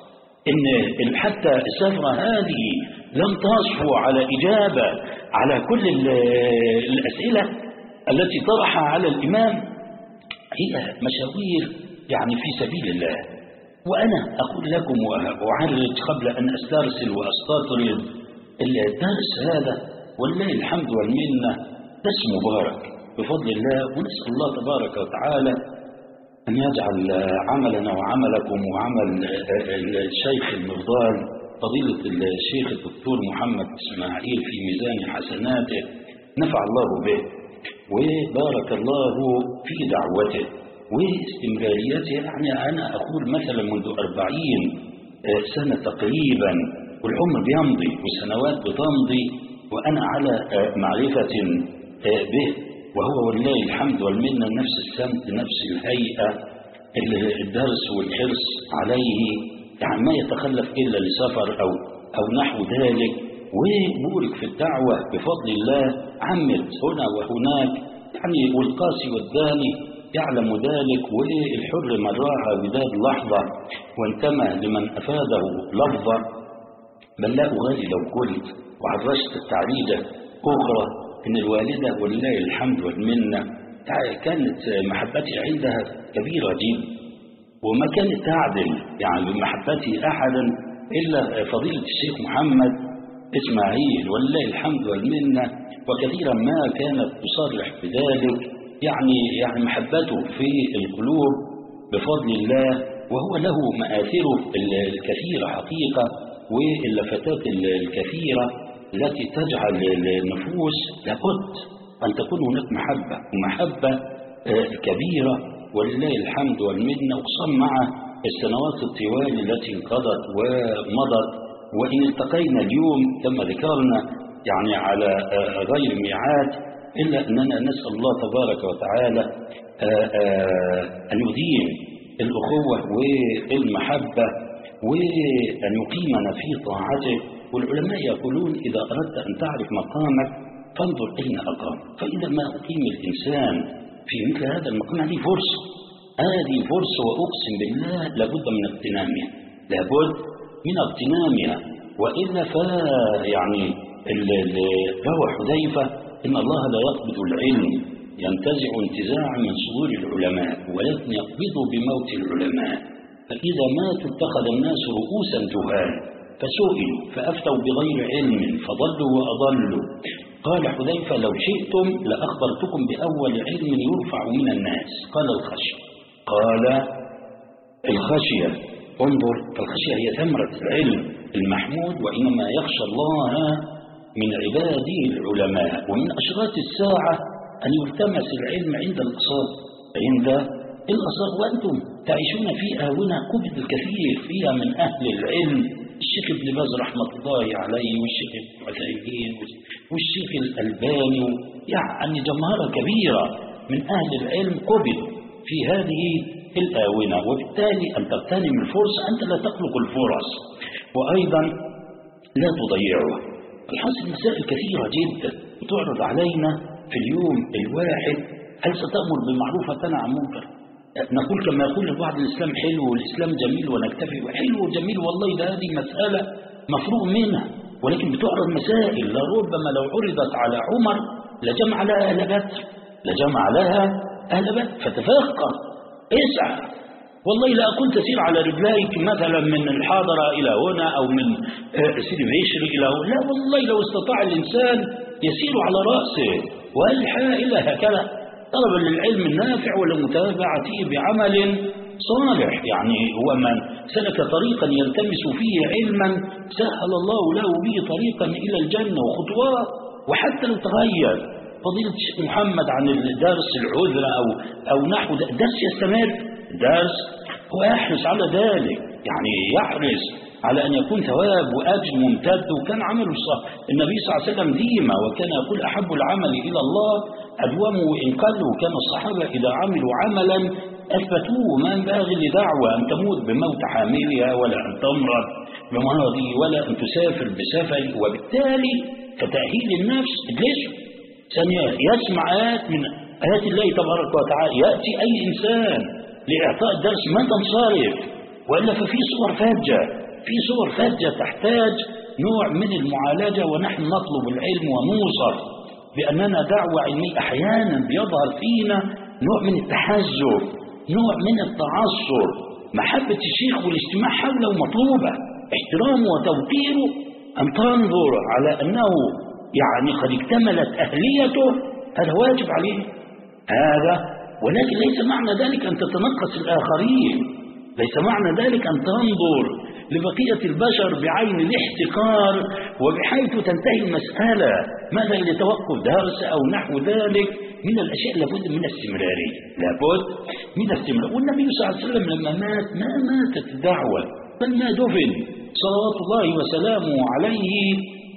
إن حتى السفرة هذه لم تصفو على إجابة على كل الأسئلة التي طرحها على الإمام. هي مشاوير يعني في سبيل الله. وأنا أقول لكم وأعرج قبل أن أسترسل وأستطرد الدرس هذا والله الحمد والمنة درس مبارك بفضل الله، ونسأل الله تبارك وتعالى أن يجعل عملنا وعملكم وعمل الشيخ المفضال فضيلة الشيخ الدكتور محمد إسماعيل في ميزان حسناته، نفع الله به وبارك الله في دعوته واستمراريته. يعني أنا أقول مثلا منذ أربعين سنة تقريبا، والعمر بيمضي والسنوات بتمضي وأنا على معرفة به، وهو والله الحمد والمنة نفس السمت نفس الهيئة، الدرس والحرص عليه، يعني ما يتخلف إلا لسفر أو, أو نحو ذلك. وبورك في الدعوة بفضل الله، عمت هنا وهناك يعني، والقاسي والداني يعلم ذلك، والحر من راها بذات لحظة وانتمى لمن أفاده لفظة. بل لا أغالي لو قلت وعرشت التعريجة أخرى إن الوالدة ولله الحمد والمنة كانت محبتي عندها كبيرة جدا، وما كانت تعدل يعني بمحبتي أحدا إلا فضيلة الشيخ محمد إسماعيل ولله الحمد والمنة، وكثيرا ما كانت تصرح بذلك. يعني يعني محبته في القلوب بفضل الله، وهو له مآثره الكثيرة حقيقة واللفتات الكثيرة التي تجعل النفوس لابد أن تكون هناك محبة ومحبة كبيرة ولله الحمد والمنة، وخصوصا مع السنوات الطوال التي انقضت ومضت. وإن التقينا اليوم كما ذكرنا يعني على غير ميعاد، إلا أننا نسأل الله تبارك وتعالى أن يديم الأخوة والمحبة وأن يقيمنا في طاعته. والعلماء يقولون إذا أردت أن تعرف مقامك فانظر أين أقام، فإذا ما أقيم الإنسان في مثل هذا المقام هذه فرصة، هذه فرصة وأقسم بالله لابد من اغتنامها، لابد من اغتنامها. وإلا فيعني روى حذيفة إن الله لا يقبض العلم ينتزع انتزاعا من صدور العلماء ولكن يقبض بموت العلماء، فإذا ماتوا اتخذ الناس رؤوسا جهال فسئلوا فأفتوا بغير علم فضلوا وأضلوا. قال حذيفة لو شئتم لأخبرتكم بأول علم يرفع من الناس. قال الخشية. قال الخشية انظر، فالخشية هي ثمرة العلم المحمود، وإنما يخشى الله من عباده العلماء. ومن أشراط الساعة أن يلتمس العلم عند الأصاب، عند الأصاب، وأنتم تعيشون في آونة قبض الكثير فيها من أهل العلم الشيخ ابن باز رحمة الله عليه والشيخ ابن عثيمين والشيخ الألباني، يعني جمهرة كبيرة من أهل العلم قبلوا في هذه الآونة. وبالتالي أن تغتنم الفرصة، أنت لا تخلق الفرص وأيضا لا تضيعها. الحاصل مسائل كثيرة جدا بتعرض علينا في اليوم الواحد. هل ستأمر بالمعروف وتنهى عن المنكر؟ نقول كما يقول البعض الإسلام حلو والإسلام جميل ونكتفي، حلو وجميل والله ده هذه مسألة مفروغ منها، ولكن بتعرض مسائل لربما لو عرضت على عمر لجمع لها أهل بدر، لجمع لها أهل بدر. فتفقه، اسعى. والله لا أكون تسير على رجليك مثلا من الحاضرة إلى هنا أو من سيدي بشر إلى هنا، لا والله لو استطاع الإنسان يسير على رأسه والحائل هكذا طلبا للعلم النافع ولمتابعته بعمل صالح. يعني هو من سلك طريقا يلتمس فيه علما سهل الله له به طريقا إلى الجنة وخطوات. وحتى لو تغير فضيلة الشيخ محمد عن الدرس العذرة أو أو نحو درس يستمر، درس هو يحرص على ذلك، يعني يحرص على أن يكون ثواب وأجر ممتد. وكان عمله الصح النبي صلى الله عليه وسلم ديما، وكان يقول أحب العمل إلى الله أدومه وإن قل. وكان الصحابة إذا عملوا عملا أثبتوه. ما ينبغي لدعوة أن تموت بموت حاملها ولا أن تمرض بمرضه ولا أن تسافر بسفر. وبالتالي كتأهيل النفس اجلسوا ثانية يسمع آيات من آيات الله تبارك وتعالى. يأتي أي إنسان لإعطاء الدرس ما تنصرف، وإلا ففي صور فجة، في صور فجة تحتاج نوع من المعالجة. ونحن نطلب العلم ونوصف بأننا دعوة علمية. أحيانا بيظهر فينا نوع من التحزب، نوع من التعصر. محبة الشيخ والاجتماع حوله مطلوبة، احترامه وتوقيره، أن تنظر على أنه يعني قد اكتملت أهليته، هذا واجب عليه هذا. ولكن ليس معنى ذلك أن تتنقص الآخرين، ليس معنى ذلك أن تنظر لبقية البشر بعين الاحتقار وبحيث تنتهي المسألة ماذا إلى توقف درس أو نحو ذلك من الأشياء. لابد من استمرارية، لابد من استمرار. والنبي صلى الله عليه وسلم لما مات ما ماتت الدعوة بل ما دفن صلوات الله وسلامه عليه،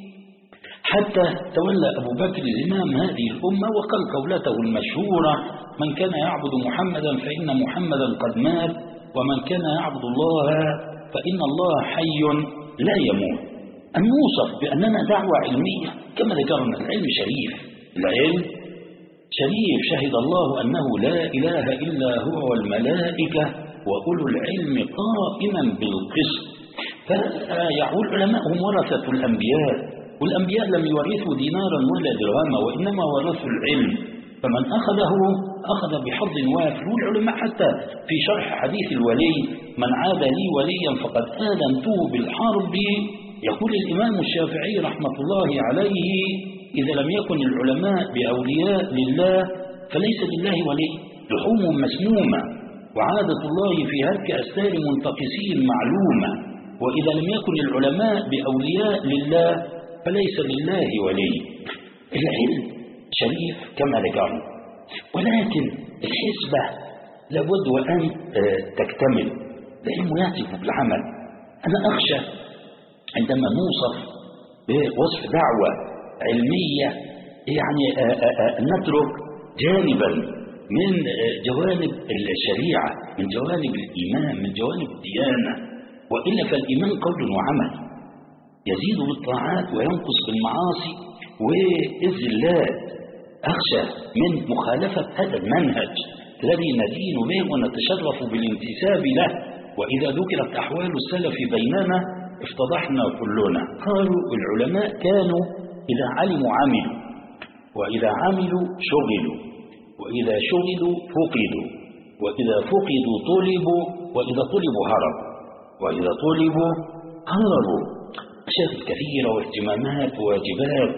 حتى تولى أبو بكر زمام هذه الأمة وقال قولته المشهورة: من كان يعبد محمدا فإن محمدا قد مات، ومن كان يعبد الله فإن الله حي لا يموت. أن نوصف بأننا دعوة علمية كما ذكرنا. العلم شريف، العلم شريف، شهد الله أنه لا إله إلا هو والملائكة وأولو العلم قائما بالقسط. فيقول العلماء هم ورثة الأنبياء، والأنبياء لم يورثوا دينارا ولا درهما، وإنما ورثوا العلم، فمن أخذه أخذ بحظ وافر. والعلماء حتى في شرح حديث الولي: من عاد لي وليا فقد آذنته بالحرب. يقول الإمام الشافعي رحمة الله عليه: إذا لم يكن العلماء بأولياء لله فليس لله ولي. لحومهم مسمومة، وعادة الله في هتك أستار منتقسين معلومة. وإذا لم يكن العلماء بأولياء لله فليس لله ولي. العلم شريف كما ذكرنا، ولكن الحسبة لابد وأن تكتمل. العلم يهتف بالعمل. أنا أخشى عندما نوصف بوصف دعوة علمية يعني نترك جانبا من جوانب الشريعة، من جوانب الإيمان، من جوانب الديانة. وإلا فالإيمان قول وعمل، يزيد بالطاعات وينقص بالمعاصي والذلات. أخشى من مخالفة هذا المنهج الذي ندين به ونتشرف بالانتساب له. وإذا ذكرت أحوال السلف بيننا افتضحنا كلنا. قالوا العلماء كانوا إذا علموا عملوا، وإذا عملوا شغلوا، وإذا شغلوا فقدوا، وإذا فقدوا طلبوا، وإذا طلبوا هربوا، وإذا طلبوا هربوا. مشاغل كثيرة واهتمامات وواجبات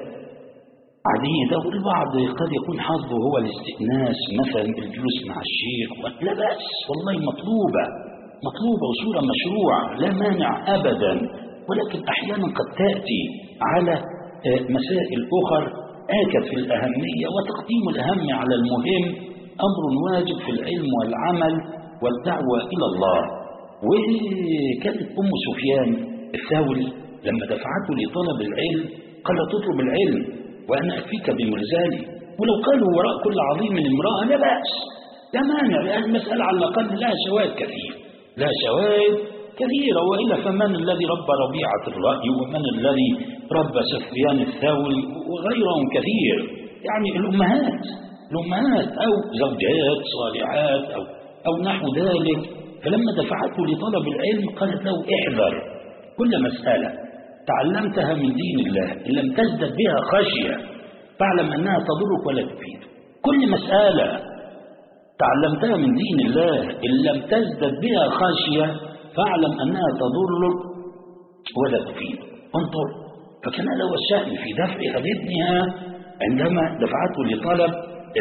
عديدة. والبعض قد يكون حظه هو الاستئناس مثلا بالجلوس مع الشيخ، لا بأس والله، مطلوبة مطلوبة وصورة مشروعة لا مانع أبدا. ولكن أحيانا قد تأتي على مسائل أخر آكد في الأهمية، وتقديم الأهم على المهم أمر واجب في العلم والعمل والدعوة إلى الله. وكانت أم سفيان الثوري لما دفعته لطلب العلم قال تطلب العلم وأنا أكفيك بمرزالي، ولو قالوا وراء كل عظيم من امرأة لا بأس، لا مانع، لأن المسألة على الأقل لها شواهد كثير، لا شواهد كثيرة. وإلا فمن الذي ربى ربيعة الرأي، ومن الذي ربى سفيان الثوري وغيرهم كثير، يعني الأمهات الأمهات أو زوجات صالحات أو, أو نحو ذلك. فلما دفعته لطلب العلم قالت له احذر كل مسألة تعلمتها من دين الله إن لم تزدد بها خشية فاعلم أنها تضرك ولا تفيدك. كل مسألة تعلمتها من دين الله إن لم تزدد بها خشية فاعلم أنها تضرك ولا تفيدك. انظر، فكان هذا هو الشأن في دفع ابنها عندما دفعته لطلب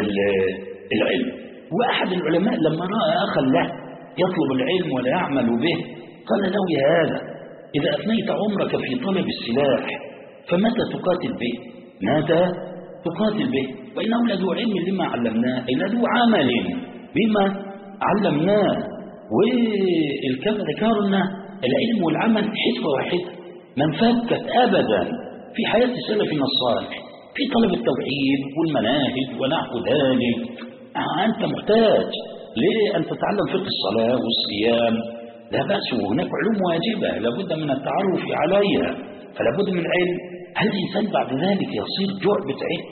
العلم. وأحد العلماء لما رأى أخا له يطلب العلم ولا يعمل به قال له يا هذا إذا أثنيت عمرك في طلب السلاح فمتى تقاتل به؟ متى تقاتل به؟ وإنه لذو علم لما علمناه، أي لذو عمل بما علمناه. والكلام ذكرنا العلم والعمل حسبة واحدة ما انفكت أبدا في حياة سلفنا الصالح في طلب التوحيد والمناهج ونحو ذلك. أنت محتاج لأن تتعلم فقه الصلاة والصيام لا بأس، وهناك علوم واجبة لابد من التعرف عليها، فلابد من علم. هل الإنسان بعد ذلك يصير جعبة علم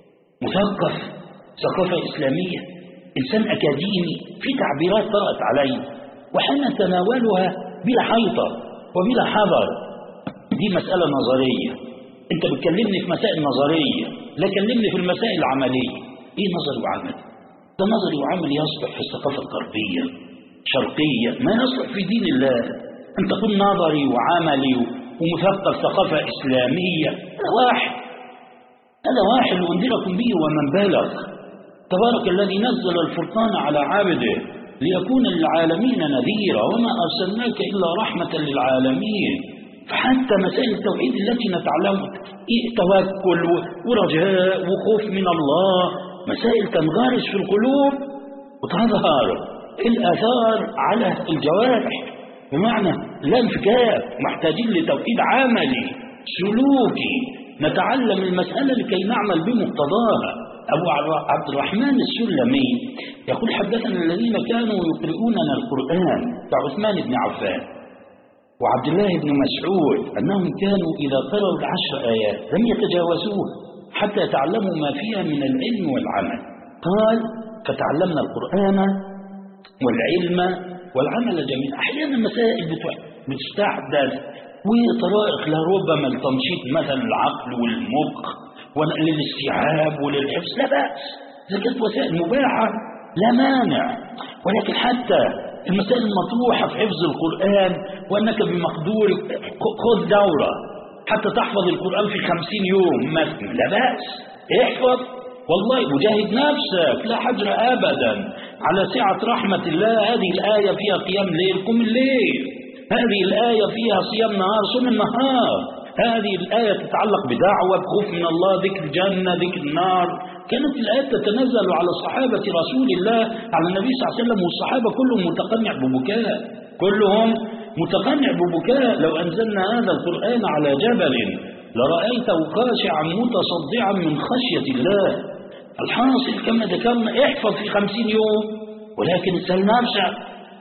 مثقف ثقافة إسلامية، إنسان أكاديمي في تعبيرات طرأت عليه وحين تناولها بلا حيطة وبلا حذر؟ دي مسألة نظرية، أنت بتكلمني في مسائل نظرية، لا كلمني في المسائل العملية. إيه نظري وعملي؟ ده نظري وعملي يصلح في الثقافة الغربية شرقية، ما يصلح في دين الله. أن تكون نظري وعملي ومثقف ثقافة إسلامية، هذا واحد هذا واحد وأنذركم به ومن بلغ. تبارك الذي نزل الفرقان على عبده ليكون للعالمين نذيرا وما أرسلناك إلا رحمة للعالمين. فحتى مسائل التوحيد التي نتعلمها توكل ورجاء وخوف من الله، مسائل تنغرس في القلوب وتظهر الآثار على الجوارح، بمعنى لا انفكاك، محتاجين لتوحيد عملي سلوكي نتعلم المسألة لكي نعمل بمقتضاها. أبو عبد الرحمن السلمي يقول حدثنا الذين كانوا يقرؤوننا القرآن كعثمان بن عفان وعبد الله بن مسعود أنهم كانوا إذا قرأوا العشر آيات لم يتجاوزوها حتى يتعلموا ما فيها من العلم والعمل. قال فتعلمنا القرآن والعلم والعمل جميعا. أحيانا مسائل بتستحدث وطرائق لربما التنشيط مثلا العقل والمخ وللاستيعاب وللحفظ لا بأس، إذا كانت وسائل مباحة لا مانع. ولكن حتى المسائل المطروحة في حفظ القرآن وأنك بمقدورك خذ دورة حتى تحفظ القرآن في خمسين يوم مثلا لا بأس، احفظ والله وجاهد نفسك لا حجر أبدا على سعة رحمة الله. هذه الآية فيها قيام ليل قم الليل، هذه الآية فيها صيام نهار صوم النهار، هذه الآية تتعلق بدعوة بخوف من الله ذكر الجنة ذكر النار. كانت الآيات تتنزل على صحابة رسول الله على النبي صلى الله عليه وسلم والصحابة كلهم متقنع ببكاء كلهم متقنع ببكاء. لو أنزلنا هذا القرآن على جبل لرأيته خاشعا متصدعا من خشية الله. الحاصل كما ذكرنا احفظ في خمسين يوم، ولكن اسأل نفسك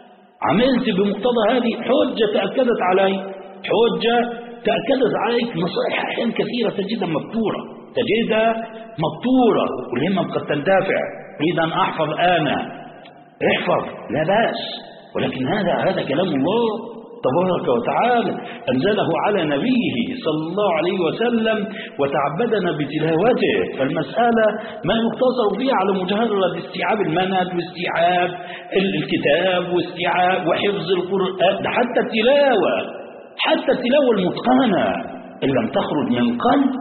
عملت بمقتضى هذه؟ حجة تأكدت عليك حجة تأكدت عليك نصائح أحيان كثيرة تجدها مبتورة تجدها مبتورة والهمم قد تندفع أريد أن أحفظ أنا احفظ لا بأس، ولكن هذا هذا كلام الله تبارك وتعالى أنزله على نبيه صلى الله عليه وسلم وتعبدنا بتلاوته. فالمسألة ما يقتصر فيها على مجرد استيعاب المنهج واستيعاب الكتاب واستيعاب وحفظ القرآن، ده حتى التلاوة حتى التلاوة المتقنة إن لم تخرج من قلب.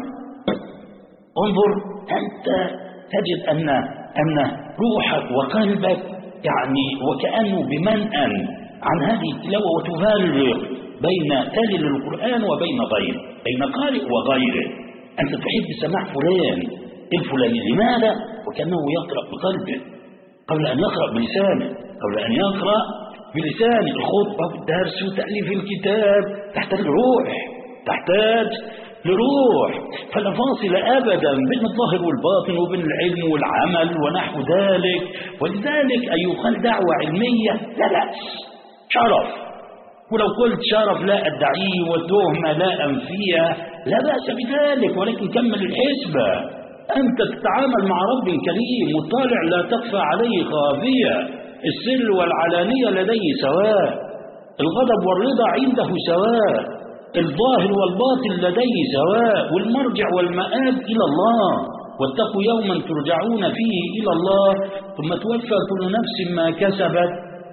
انظر أنت تجد أن أن روحك وقلبك يعني وكأنه بمنأ عن هذه التلاوة وتفرق بين تالي للقرآن وبين غيره، بين قارئ وغيره. أنت تحب سماع فلان الفلاني، لماذا؟ وكأنه يقرأ بقلبه قبل أن يقرأ بلسانه، قبل أن يقرأ بلسان الخطبة والدرس وتأليف الكتاب تحتاج روح، تحتاج لروح، فلا فاصل أبدا بين الظاهر والباطن وبين العلم والعمل ونحو ذلك. ولذلك أن يقال دعوة علمية لا بأس، شرف، ولو قلت شرف لا أدعيه وتهمة لا أنفيها لا بأس بذلك، ولكن كمل الحسبة. أنت تتعامل مع رب كريم مطلع لا تخفى عليه خافية، السر والعلانية لديه سواء، الغضب والرضا عنده سواء، الظاهر والباطن لديه سواء، والمرجع والمآب إلى الله. واتقوا يوما ترجعون فيه إلى الله ثم توفى كل نفس ما كسبت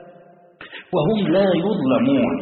وهم لا يظلمون.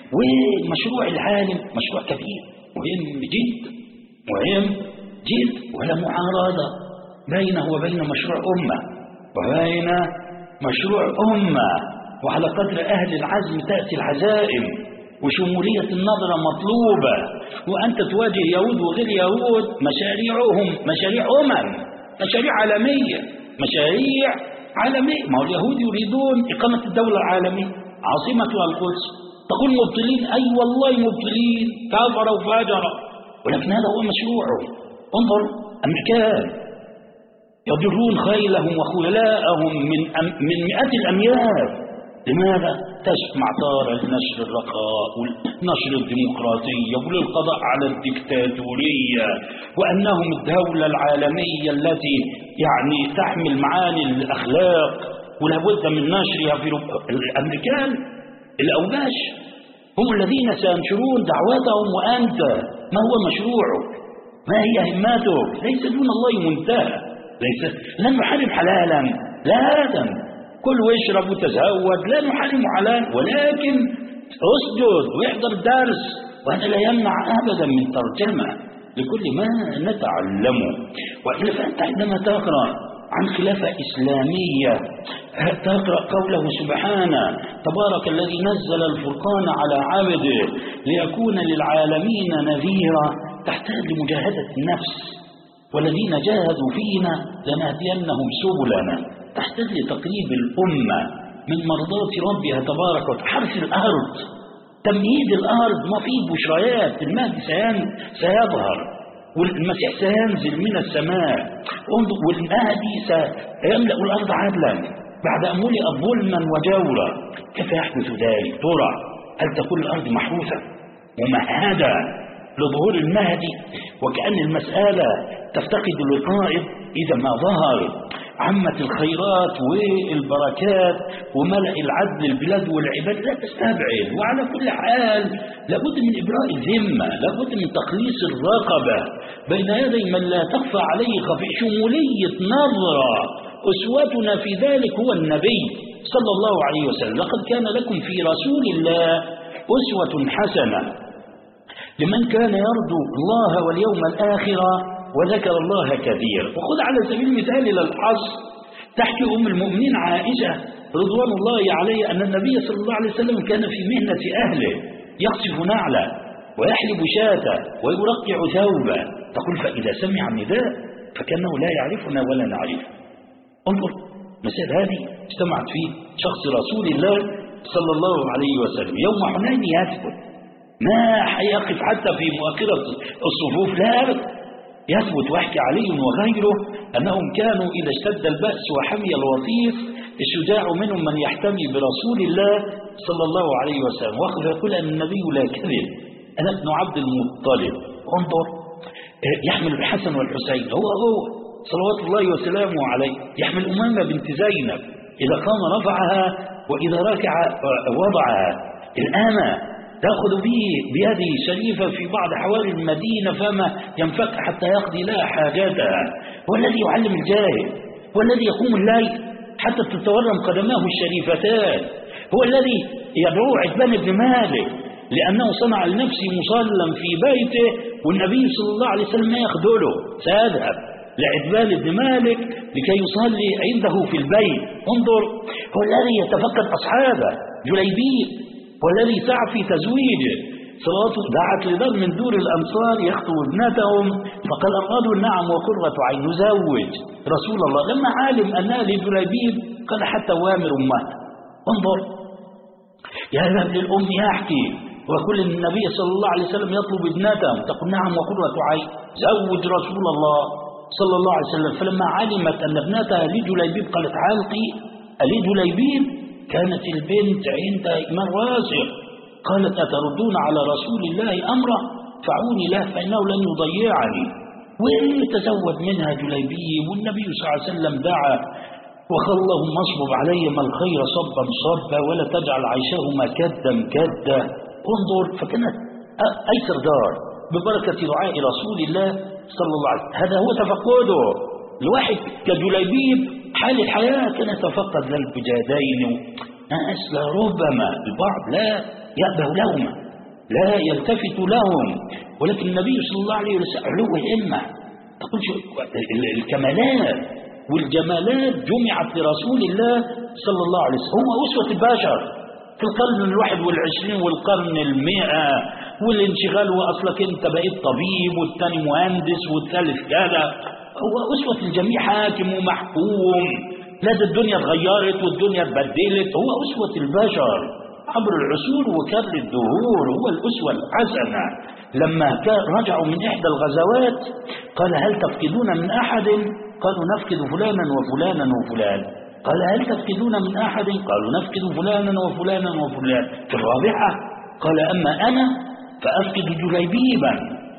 ومشروع العالم مشروع كبير مهم جد، مهم جد، ولا معارضة بينه وبين مشروع أمة وبين مشروع أمة. وعلى قدر أهل العزم تأتي العزائم، وشمولية النظرة مطلوبة. وأنت تواجه يهود وغير يهود مشاريعهم مشاريع أمم، مشاريع عالمية، مشاريع عالمية. ما هو اليهود يريدون إقامة الدولة العالمية عاصمتها القدس، تقول مبطلين، أي والله مبطلين، كافر وفاجر، ولكن هذا هو مشروعه. انظر أمريكان يضرون خيلهم وخيلاءهم من من مئات الأميال. لماذا؟ تسمع طار لنشر الرخاء ونشر الديمقراطية وللقضاء على الدكتاتورية، وأنهم الدولة العالمية التي يعني تحمل معاني الأخلاق ولا بد من نشرها. في الأمريكان الأوباش هم الذين سينشرون دعواتهم، وأنت ما هو مشروعك؟ ما هي هماتك؟ ليس دون الله منتهى، ليس لن نحرم حلالا، لا آدم كل واشرب وتزود، لا نحرم حلال، ولكن اسجد ويحضر درس. وهذا لا يمنع أبدا من ترجمة لكل ما نتعلمه. وإلا فأنت عندما تقرأ عن خلافة إسلامية تقرأ قوله سبحانه: تبارك الذي نزل الفرقان على عبده ليكون للعالمين نذيرا، تحتاج لمجاهدة النفس، والذين جاهدوا فينا لنهدينهم سبلنا. تحتاج لتقريب الأمة من مرضات ربها تبارك وتعالى. حرث الأرض، تمهيد الأرض، ما فيه بشريات، المهدي سيظهر والمسيح سينزل من السماء، والمهدي سيملأ الأرض عدلا بعد أن ملئت ظلما وجورا. كيف يحدث ذلك؟ ترى هل تكون الأرض محروسة ممهدة لظهور المهدي؟ وكأن المسألة تفتقد للقائد إذا ما ظهر عمت الخيرات والبركات وملأ العدل البلاد والعباد. لا تستبعد. وعلى كل حال لابد من إبراء الذمة، لابد من تخليص الرقبة بين يدي من لا تخفى عليه خفية. شمولية نظرة، أسوتنا في ذلك هو النبي صلى الله عليه وسلم. لقد كان لكم في رسول الله أسوة حسنة لمن كان يرجو الله واليوم الآخر وذكر الله كثيرا. وخذ على سبيل المثال إلى الحصر، تحكي أم المؤمنين عائشة رضوان الله عليه أن النبي صلى الله عليه وسلم كان في مهنة أهله، يقصف نعلة ويحلب شاة ويرقع ثوبا. تقول: فإذا سمع النداء فكأنه لا يعرفنا ولا نعرفه. انظر مثال هذه اجتمعت فيه شخص رسول الله صلى الله عليه وسلم. يوم حنين يثبت، ما حيقف حتى في مؤخرة الصفوف، لا أبدا، يثبت. ويحكي علي وغيره أنهم كانوا إذا اشتد البأس وحمي الوطيس الشجاع منهم من يحتمي برسول الله صلى الله عليه وسلم. وأخذ يقول أن النبي لا كذب، أنا ابن عبد المطلب. انظر، يحمل الحسن والحسين، هو هو صلوات الله وسلامه عليه. يحمل أمامة بنت زينب، إذا قام رفعها وإذا ركع وضعها. الآمة تأخذ به بيده شريفة في بعض حوالي المدينة فما ينفك حتى يقضي لها حاجاتها. هو الذي يعلم الجاهل، هو الذي يقوم الليل حتى تتورم قدماه الشريفتان، هو الذي يدعو عتبان بن مالك لأنه صنع لنفسه مصلى في بيته والنبي صلى الله عليه وسلم ما يخذله، سيذهب لعتبان بن مالك لكي يصلي عنده في البيت. انظر، هو الذي يتفقد أصحابه. جليبيب هو الذي سعى في تزويجه، صلاته دعت لدار من دور الأنصار يخطب ابنتهم فقال: أرادوا نعم وقرة عين نزوج رسول الله. لما علم أنها لجليبيب قال: حتى وامر أمه. انظر، يذهب للأم يحكي وكل النبي صلى الله عليه وسلم يطلب ابنته تقول نعم وقرة عين زوج رسول الله صلى الله عليه وسلم. فلما علمت أن ابنتها لجليبيب قالت علقي لجليبيب. كانت البنت عند إيمان راسخ قالت أتردون على رسول الله أمره فعوني له فإنه لن يضيعني. وتزوج منها جليبيب والنبي صلى الله عليه وسلم دعا وقال اللهم اصبب عليهما الخير صبا صبا ولا تجعل عيشهما كدا كدا. انظر فكانت أيسر دار ببركة دعاء رسول الله صلى الله عليه وسلم. هذا هو تفقده. الواحد كجليبيب حال الحياة كان يتفقد للبجادين ناس ربما البعض لا يأبه لهما لا يلتفت لهم، ولكن النبي صلى الله عليه وسلم علو الهمة تقول الكمالات والجمالات جمعت لرسول الله صلى الله عليه وسلم. هو أسوة البشر في القرن الواحد والعشرين والقرن المئة والانشغال وأصلك أنت بقيت طبيب والثاني مهندس والثالث كذا. هو أسوة الجميع حاكم ومحكوم. لا الدنيا اتغيرت والدنيا اتبدلت. هو أسوة البشر عبر العصور وكر الدهور. هو الأسوة الحسنة. لما رجعوا من إحدى الغزوات قال هل تفقدون من أحد؟ قالوا نفقد فلانا وفلانا وفلان. قال هل تفقدون من أحد؟ قالوا نفقد فلانا وفلانا وفلان. في الرابعة قال أما أنا فأفقد جليبيبا.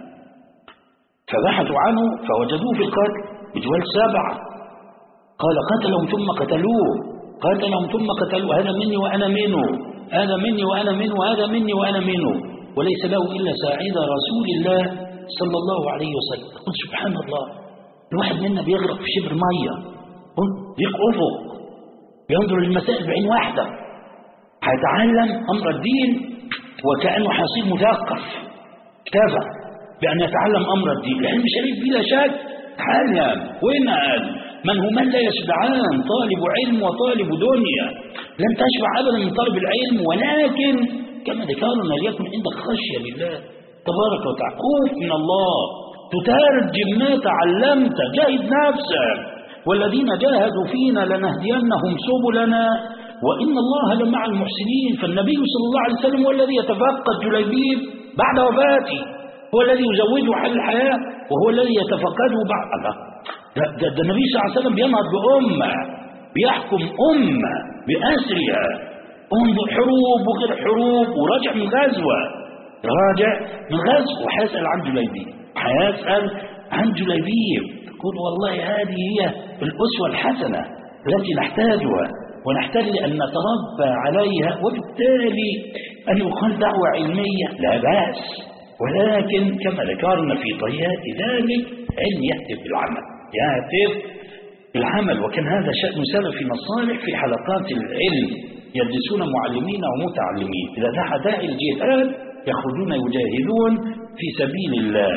فبحثوا عنه فوجدوه في القتل بجوال سبعة. قال قتلهم ثم قتلوه قتلهم ثم قتلوه. هذا مني وأنا منه هذا مني وأنا منه وهذا مني وأنا منه. وليس له إلا ساعد رسول الله صلى الله عليه وسلم. قلت سبحان الله الواحد منا بيغرق في شبر مية يق أفق ينظر للمسائل بعين واحدة هيتعلم أمر الدين وكأنه حصيل مثقف اكتفى بأن يتعلم أمر الدين. العلم الشريف بلا شك تعلم. وين قال من هم من لا يشبعان طالب علم وطالب دنيا. لن تشبع أبدا من طالب العلم، ولكن كما ذكرنا ليكن عندك خشية لله تبارك وتعالى خوف من الله تترجم ما تعلمت. جاهد نفسك والذين جاهدوا فينا لنهدينهم سبلنا وإن الله لمع المحسنين. فالنبي صلى الله عليه وسلم هو الذي يتفقد جليبيب بعد وفاته، هو الذي يزوجه حال الحياة وهو الذي يتفقده بعد. ده, ده, ده النبي صلى الله عليه وسلم بينهض بأمة بيحكم أمة بأسرها. انظر حروب وغير حروب وراجع من غزوة راجع من غزوة وحيسأل عن جليبيب حيسأل عن جليبيب. تقول والله هذه هي الأسوة الحسنة التي نحتاجها ونحتاج أن نتربى عليها. وبالتالي أن يقال دعوة علمية لا بأس، ولكن كما ذكرنا في طيات ذلك علم يهتف بالعمل يهتف بالعمل. وكان هذا شأن سلفنا الصالح في حلقات العلم يجلسون معلمين ومتعلمين. إذا دعا داعي الجهاد يخرجون يجاهدون في سبيل الله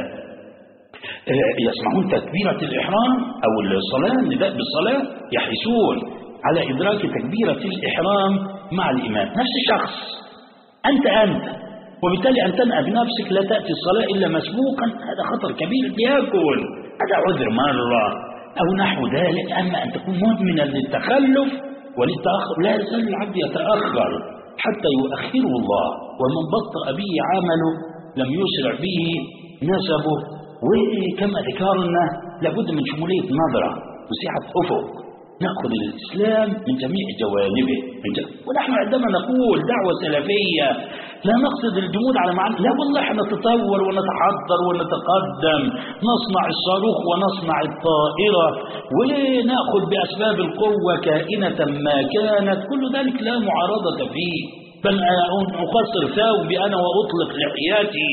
يسمعون تكبيرة الإحرام أو الصلاة النداء بالصلاة يحرصون على إدراك تكبيرة الإحرام مع الإمام. نفس الشخص أنت أنت وبالتالي أن تنأى بنفسك لا تأتي الصلاة إلا مسبوقا. هذا خطر كبير ليكن هذا عذر مرة أو نحو ذلك. أما أن تكون مدمنا للتخلف وللتأخر لا يزال العبد يتأخر حتى يؤخره الله. ومن بطأ به عمله لم يسرع به نسبه. وكما ذكرنا لابد من شمولية نظرة وسعة أفق نأخذ الإسلام من جميع جوانبه. ونحن عندما نقول دعوة سلفية لا نقصد الجمود على معنى لا والله نتطور ونتحضر ونتقدم نصنع الصاروخ ونصنع الطائرة ونأخذ بأسباب القوة كائنة ما كانت. كل ذلك لا معارضة فيه، بل أقصر ثوبي أنا وأطلق لحياتي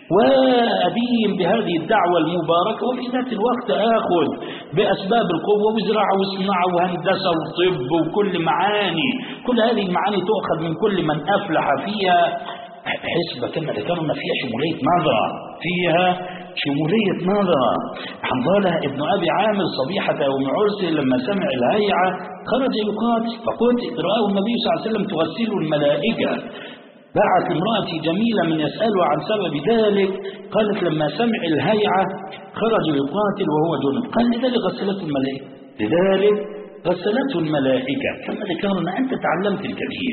وأدين بهذه الدعوة المباركة وفي ذات الوقت آخذ بأسباب القوة وزراعة وصناعة وهندسة وطب وكل معاني. كل هذه المعاني تؤخذ من كل من أفلح فيها حسبة كما ذكرنا فيها شمولية نظرة فيها شمولية نظرة. حنظلة ابن أبي عامر صبيحة يوم عرسه لما سمع الهيعة خرج يقاتل فقلت رآه النبي صلى الله عليه وسلم تغسله الملائكة. بعث امرأتي جميلة من يسأله عن سبب ذلك قالت لما سمع الهيعة خرج يقاتل وهو جنب. قال لذلك غسلته الملائكة لذلك غسلته الملائكة. كما ذكرنا أنت تعلمت الكثير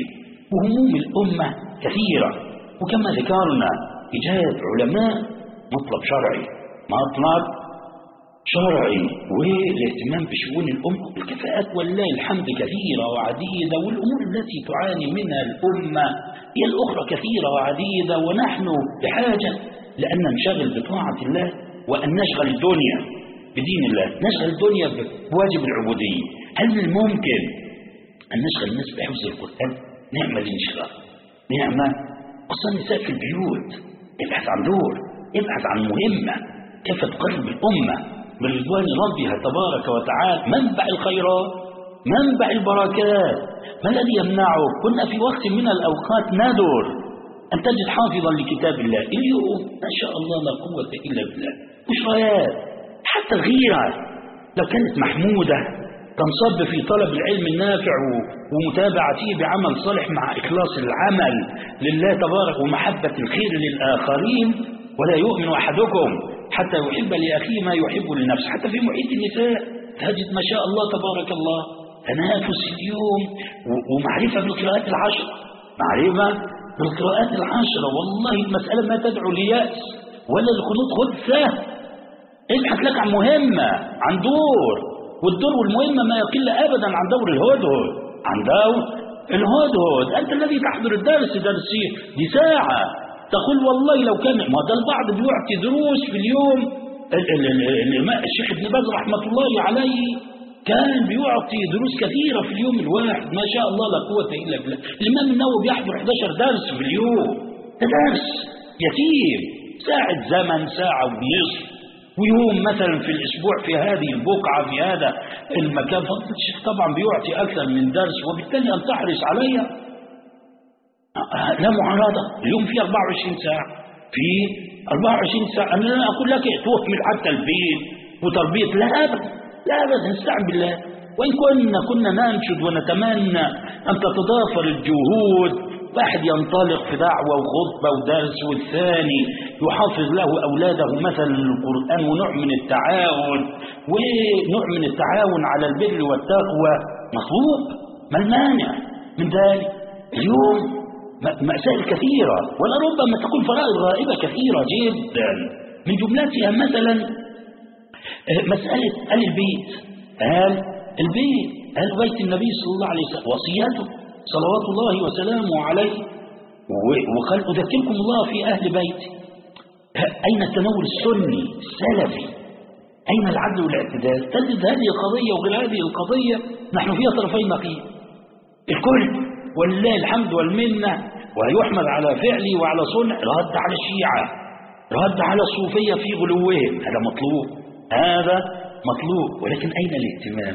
وهموم الأمة كثيرة، وكما ذكرنا إيجاد علماء مطلب شرعي، مطلب شرعي، والاهتمام بشؤون الأمة والكفاءات والله الحمد كثيرة وعديدة، والأمور التي تعاني منها الأمة هي الأخرى كثيرة وعديدة، ونحن بحاجة لأن ننشغل بطاعة الله وأن نشغل الدنيا بدين الله، نشغل الدنيا بواجب العبودية. هل من الممكن أن نشغل الناس بحفظ القرآن؟ نعمة الانشغال، نعمة خصوصا النساء في البيوت. ابحث عن دور، ابحث عن مهمة كيف تقرب الأمة من رضوان ربها تبارك وتعالى، منبع الخيرات، منبع البركات. ما الذي يمنعه؟ كنا في وقت من الأوقات ندر أن تجد حافظا لكتاب الله، اليوم ما شاء الله لا قوة إلا بالله. بشريات، حتى الغيرة لو كانت محمودة تنصب في طلب العلم النافع ومتابعته بعمل صالح مع إخلاص العمل لله تبارك ومحبة الخير للآخرين. ولا يؤمن أحدكم حتى يحب لأخيه ما يحب لنفسه. حتى في محيط النساء تجد ما شاء الله تبارك الله تنافس اليوم ومعرفة بالقراءات العشر، معرفة بالقراءات العشرة. والله المسألة ما تدعو ليأس ولا الخلود خبثة. ابحث لك عن مهمة، عن دور، والدور والمهمة ما يقل أبدا عن دور الهدهد، عن دور الهدهد. أنت الذي تحضر الدرس درسي دي ساعة، تقول والله لو كان ما ده البعض بيعطي دروس في اليوم. الشيخ ابن باز رحمة الله عليه كان بيعطي دروس كثيرة في اليوم الواحد، ما شاء الله لا قوة إلا بالله. الإمام النووي بيحضر إحدى عشر درس في اليوم، ده درس يتيم، ساعة زمن، ساعة ونصف، ويوم مثلا في الأسبوع في هذه البقعة في هذا المكان. فضل الشيخ طبعا بيعطي أكثر من درس، وبالتالي أن تحرص عليها لا معارضة. اليوم في أربعة وعشرين ساعة، في أربعة وعشرين ساعة. أنا لا أقول لك تهمل حتى البيت وتربية، لا أبدا، لا أبدا، نستعن بالله. وإن كنا كنا ننشد ونتمنى أن تتضافر الجهود، واحد ينطلق في دعوة وخطبة ودرس، والثاني يحافظ له أولاده مثلا القرآن، ونوع من التعاون، ونوع من التعاون على البر والتقوى مطلوب. ما المانع من ذلك؟ اليوم مسائل كثيرة، ولربما تكون فرائض غائبة كثيرة جدا، من جملتها مثلا مسألة آل البيت، آل البيت، آل بيت النبي صلى الله عليه وسلم، وصيته صلوات الله وسلامه عليه. وقال أذكركم الله في أهل بيتي. أين التنور السني السلفي؟ أين العدل والاعتدال؟ تجد هذه القضية وغير هذه القضية نحن فيها طرفي نقيض. الكل ولله الحمد والمنة، ويحمد على فعلي وعلى صنع. رد على الشيعة، رد على الصوفية في غلوهم، هذا مطلوب، هذا مطلوب. ولكن أين الاهتمام؟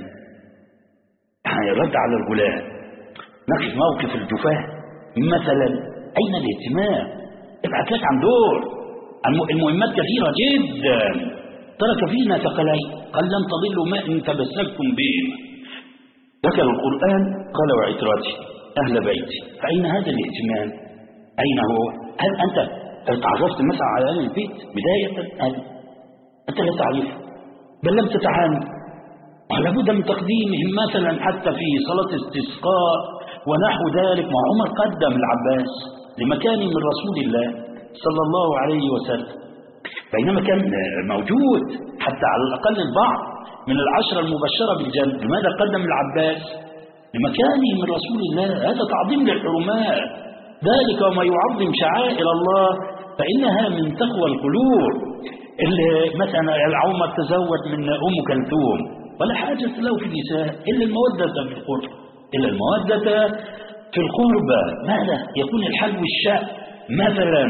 يعني رد على الغلاة، نقف موقف الجفاة مثلا، أين الاهتمام؟ ابعث لك عن دور. المهمات كثيرة جدا، ترك فينا ثقلين، قال لن تضلوا ما إن تمسكتم بهم. ذكر القرآن قال وعترتي أهل بيتي، فأين هذا الاهتمام؟ أين هو؟ هل أنت تعرفت مثلا على أهل البيت بداية؟ هل أنت لا تعرف، بل لم تتعامل. لابد من تقديمهم مثلا حتى في صلاة الاستسقاء ونحو ذلك. ما عمر قدم العباس لمكان من رسول الله صلى الله عليه وسلم، بينما كان موجود حتى على الأقل البعض من العشرة المبشرة بالجنة. لماذا قدم العباس؟ لمكانه من رسول الله. هذا تعظيم للحرمات، ذلك وما يعظم شعائر الله فإنها من تقوى القلوب. مثلا عمر تزوج من أم كلثوم، ولا حاجة له في النساء إلا المودة في القرب، إلا المودة في القربة. ماذا يكون الحل والشاء؟ مثلا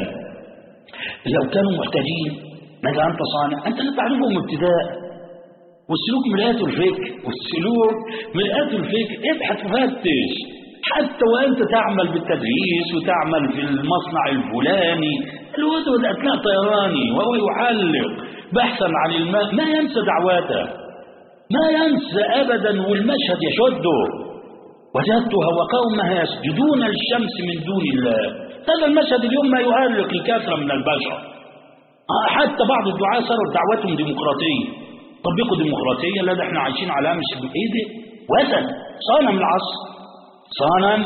لو كانوا محتاجين ماذا أنت صانع؟ أنت لا تعرفهم ابتداء. والسلوك مرآة الفكر، والسلوك مرآة الفكر. ابحث وفتش حتى وأنت تعمل بالتدريس وتعمل في المصنع الفلاني. الودود أثناء طيراني وهو يعلق بحثا عن الماء ما ينسى دعواته، ما ينسى أبدا، والمشهد يشده. وجدتها وقومها يسجدون للشمس من دون الله. هذا المشهد اليوم ما يؤرق الكثرة من البشر. حتى بعض الدعاة صاروا دعوتهم ديمقراطية، طبقوا ديمقراطية. لا احنا عايشين على مش بإيدي وثن، صنم العصر، صنم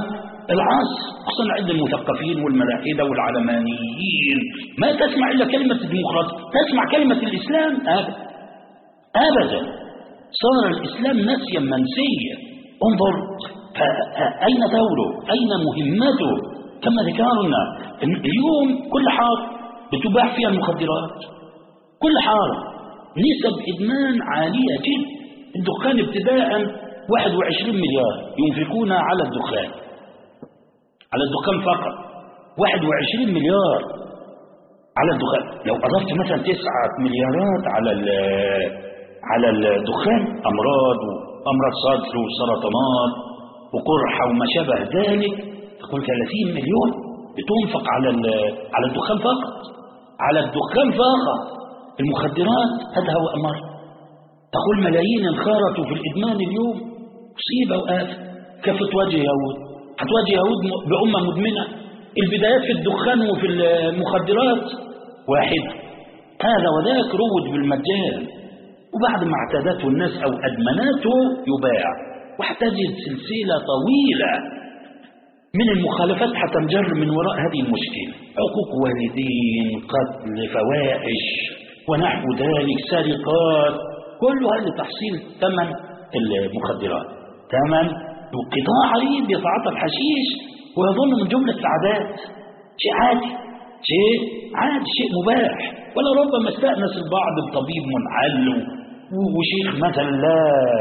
العصر، خصوصا عند المثقفين والملاحدة والعلمانيين، ما تسمع إلا كلمة الديمقراطية، تسمع كلمة الإسلام أبدا أبدا. صار الإسلام نسيا منسيا. انظر أين دوره، أين مهمته. كما ذكرنا اليوم كل حارة بتباح فيها المخدرات، كل حارة نسب إدمان عالية جدا. الدخان ابتداء واحد وعشرين مليار ينفقون على الدخان، على الدخان فقط واحد وعشرين مليار على الدخان. لو أضفت مثلا تسعة مليارات على على الدخان، أمراض وأمراض صدر وسرطانات وقرحة وما شابه ذلك، تقول ثلاثين مليون بتنفق على على الدخان فقط، على الدخان فقط. المخدرات هذا هو أمر. تقول ملايين انخرطوا في الإدمان اليوم، مصيبة وآفة. كيف تواجه يهود؟ هتواجه يهود بأمة مدمنة؟ البدايات في الدخان وفي المخدرات واحدة، هذا وذاك روج بالمجان، وبعد ما اعتادته الناس أو أدمنته يباع، وحتجد سلسلة طويلة من المخالفات حتنجر من وراء هذه المشكلة. عقوق والدين، قتل، فواحش ونحو ذلك، سرقات، كلها لتحصيل ثمن المخدرات، ثمن وقطاع عريض يتعاطى الحشيش ويظن من جملة العادات شيء عادي، شيء عادي، شيء مباح. ولربما استأنس البعض بطبيب منعل وشيخ مثلا لا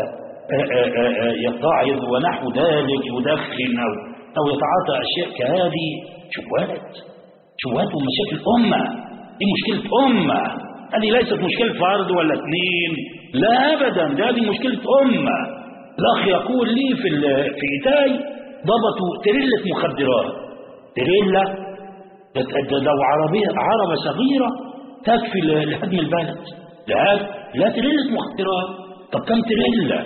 يتعظ ونحو ذلك، يدخن أو أو يتعاطى أشياء كهذه. شبهات شبهات ومشاكل أمة. دي مشكلة أمة، هذه ليست مشكلة فرد ولا اثنين، لا أبدا، ده هذه مشكلة أمة. الأخ يقول لي في في إيتاي ضبطوا تريلة مخدرات، تريلة لو عربية عربة صغيرة تكفي لهدم البلد، لا لا تريلة مخدرات. طب كم تريلة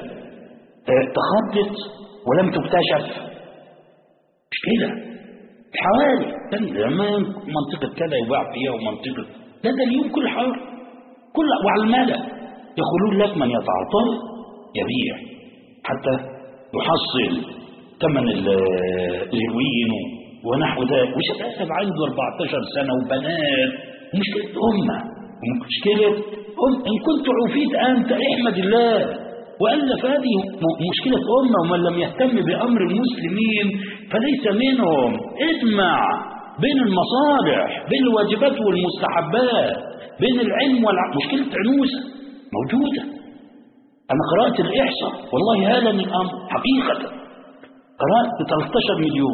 تخطط ولم تكتشف؟ مشكلة. حوالي زمان منطقة كذا يباع فيها ومنطقة لا، ده اليوم كل حار كل وعلى الملأ يقولون لك من يتعاطى يبيع حتى يحصل ثمن الهيروين ونحو ذلك، وشباب عنده أربعة عشر سنة وبنات. مشكلة أمة، مشكلة أم. إن كنت عفيت أنت احمد الله، وألا فهذه مشكلة أمة، ومن لم يهتم بأمر المسلمين فليس منهم. اجمع بين المصالح، بين الواجبات والمستحبات، بين العلم والعلم. مشكلة عنوسة موجودة. أنا قرأت الإحصاء والله هذا من الأمر حقيقة، قرأت ثلاثة عشر مليون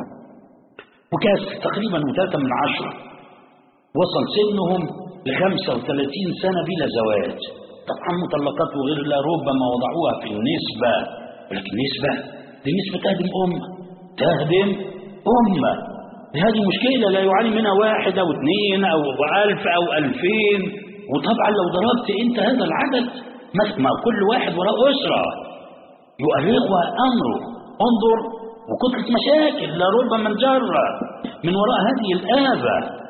وكاس تقريبا ثلاثة من عشرة وصل سنهم لخمسة وثلاثين سنة بلا زواج. طبعا مطلقات وغير لا ربما وضعوها في النسبة، ولكن نسبة دي نسبة تهدم أمة، تهدم أمة. هذه مشكلة لا يعاني منها واحد أو اثنين أو ألف أو ألفين. وطبعا لو ضربت أنت هذا العدد، ما كل واحد وراء أسرة يؤرقها أمره. انظر وكثرة مشاكل لا ربما انجرة من وراء هذه الآفة،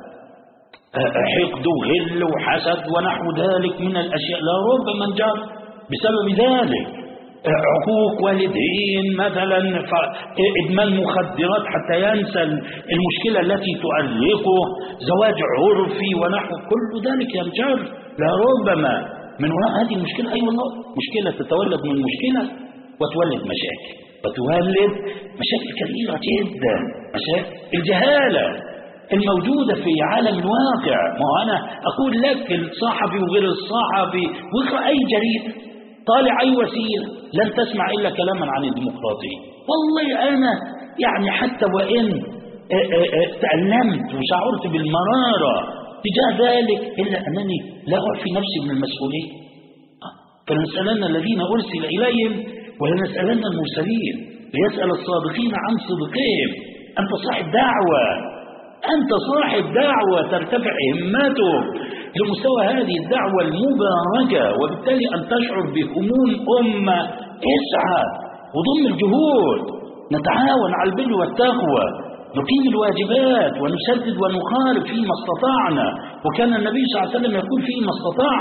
حقد وغل وحسد ونحو ذلك من الأشياء لا ربما انجر بسبب ذلك. عقوق والدين مثلا، إدمان مخدرات حتى ينسى المشكلة التي تؤرقه، زواج عرفي ونحو كل ذلك ينجر لا ربما من وراء هذه المشكلة. أي أيوة والله مشكلة تتولد من مشكلة وتولد مشاكل، وتولد مشاكل كثيرة جدا. مشاكل الجهالة الموجودة في عالم الواقع. ما أنا أقول لك الصحفي وغير الصحفي واقرأ أي جريدة، طالع أي وسيلة، لن تسمع إلا كلاما عن الديمقراطية. والله أنا يعني حتى وإن تألمت وشعرت بالمرارة تجاه ذلك، إلا أنني لا أعفي نفسي من المسؤولية. فلنسألن الذين أرسل إليهم ولنسألن المرسلين ليسأل الصادقين عن صدقهم. أنت صاحب دعوة، أنت صاحب دعوة ترتفع همتك لمستوى هذه الدعوة المباركة، وبالتالي أن تشعر بهموم أمة. اسعى وضم الجهود، نتعاون على البر والتقوى، نقيم الواجبات ونسدد ونخالف فيما استطعنا. وكان النبي صلى الله عليه وسلم يقول فيما استطعت،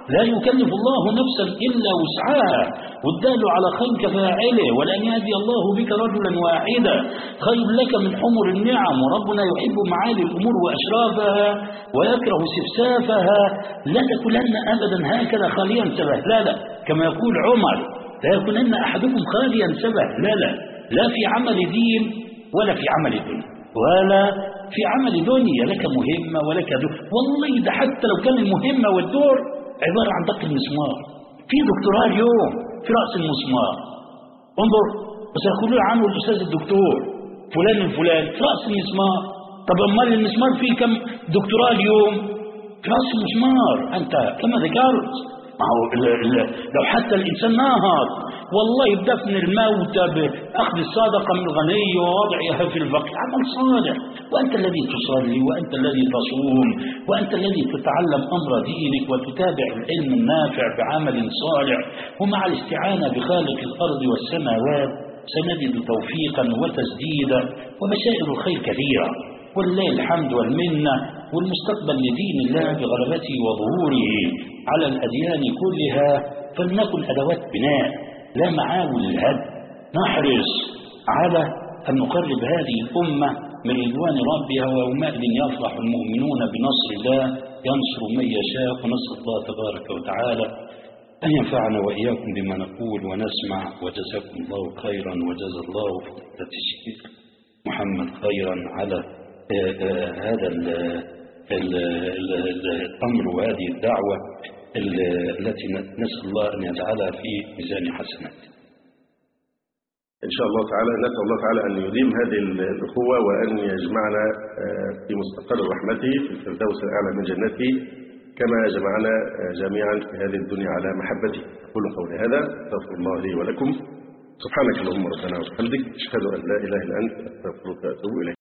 لا يكلف الله نفسا إلا وسعها، والدال على خير كفاعله، ولأن يهدي الله بك رجلا واحدا خير لك من حمر النعم. وربنا يحب معالي الأمور وأشرافها ويكره سفسافها. لا تكونن أبدا هكذا خاليا سبه، لا لا، كما يقول عمر لا يكونن أحدكم خاليا سبه، لا لا، لا في عمل دين ولا في عمل دنيا، ولا في عمل دنيا لك مهمة ولك دور. والله ده حتى لو كان المهمة والدور عبارة عن دق المسمار، في دكتوراه اليوم في رأس المسمار، انظر وسيقولون عنه الأستاذ الدكتور فلان الفلان في رأس المسمار. طب أمال المسمار فيه كم دكتوراه اليوم؟ في رأس المسمار. أنت كما ذكرت لو حتى الإنسان ناهض والله بدفن الموتى بأخذ الصدقة من الغني ووضعها في الفقير عمل صالح، وأنت الذي تصلي وأنت الذي تصوم وأنت الذي تتعلم أمر دينك وتتابع العلم النافع بعمل صالح، ومع الاستعانة بخالق الأرض والسماوات سنجد توفيقا وتسديدا ومشائر الخير كثيرة، ولله الحمد والمنة، والمستقبل لدين الله بغلبته وظهوره على الأديان كلها. فلنكن أدوات بناء لا معاول الهد، نحرص على أن نقرب هذه الأمة من رضوان ربها، ويومئذ يفرح المؤمنون بنصر الله ينصر من يشاء. ونسأل الله تبارك وتعالى أن ينفعنا وإياكم بما نقول ونسمع، وجزاكم الله خيرا، وجزا الله فضيلة الشيخ محمد خيرا على هذا الأمر وهذه الدعوة التي نسأل الله أن يجعلها في ميزان حسنات. إن شاء الله تعالى نسأل الله تعالى أن يديم هذه الأخوة وأن يجمعنا في مستقر رحمته في الفردوس الأعلى من جنته، كما جمعنا جميعا في هذه الدنيا على محبته. أقول قولي هذا، أستغفر الله لي ولكم. سبحانك اللهم ربنا وبحمدك، أشهد أن لا إله إلا أنت، أستغفرك وأتوب إليك.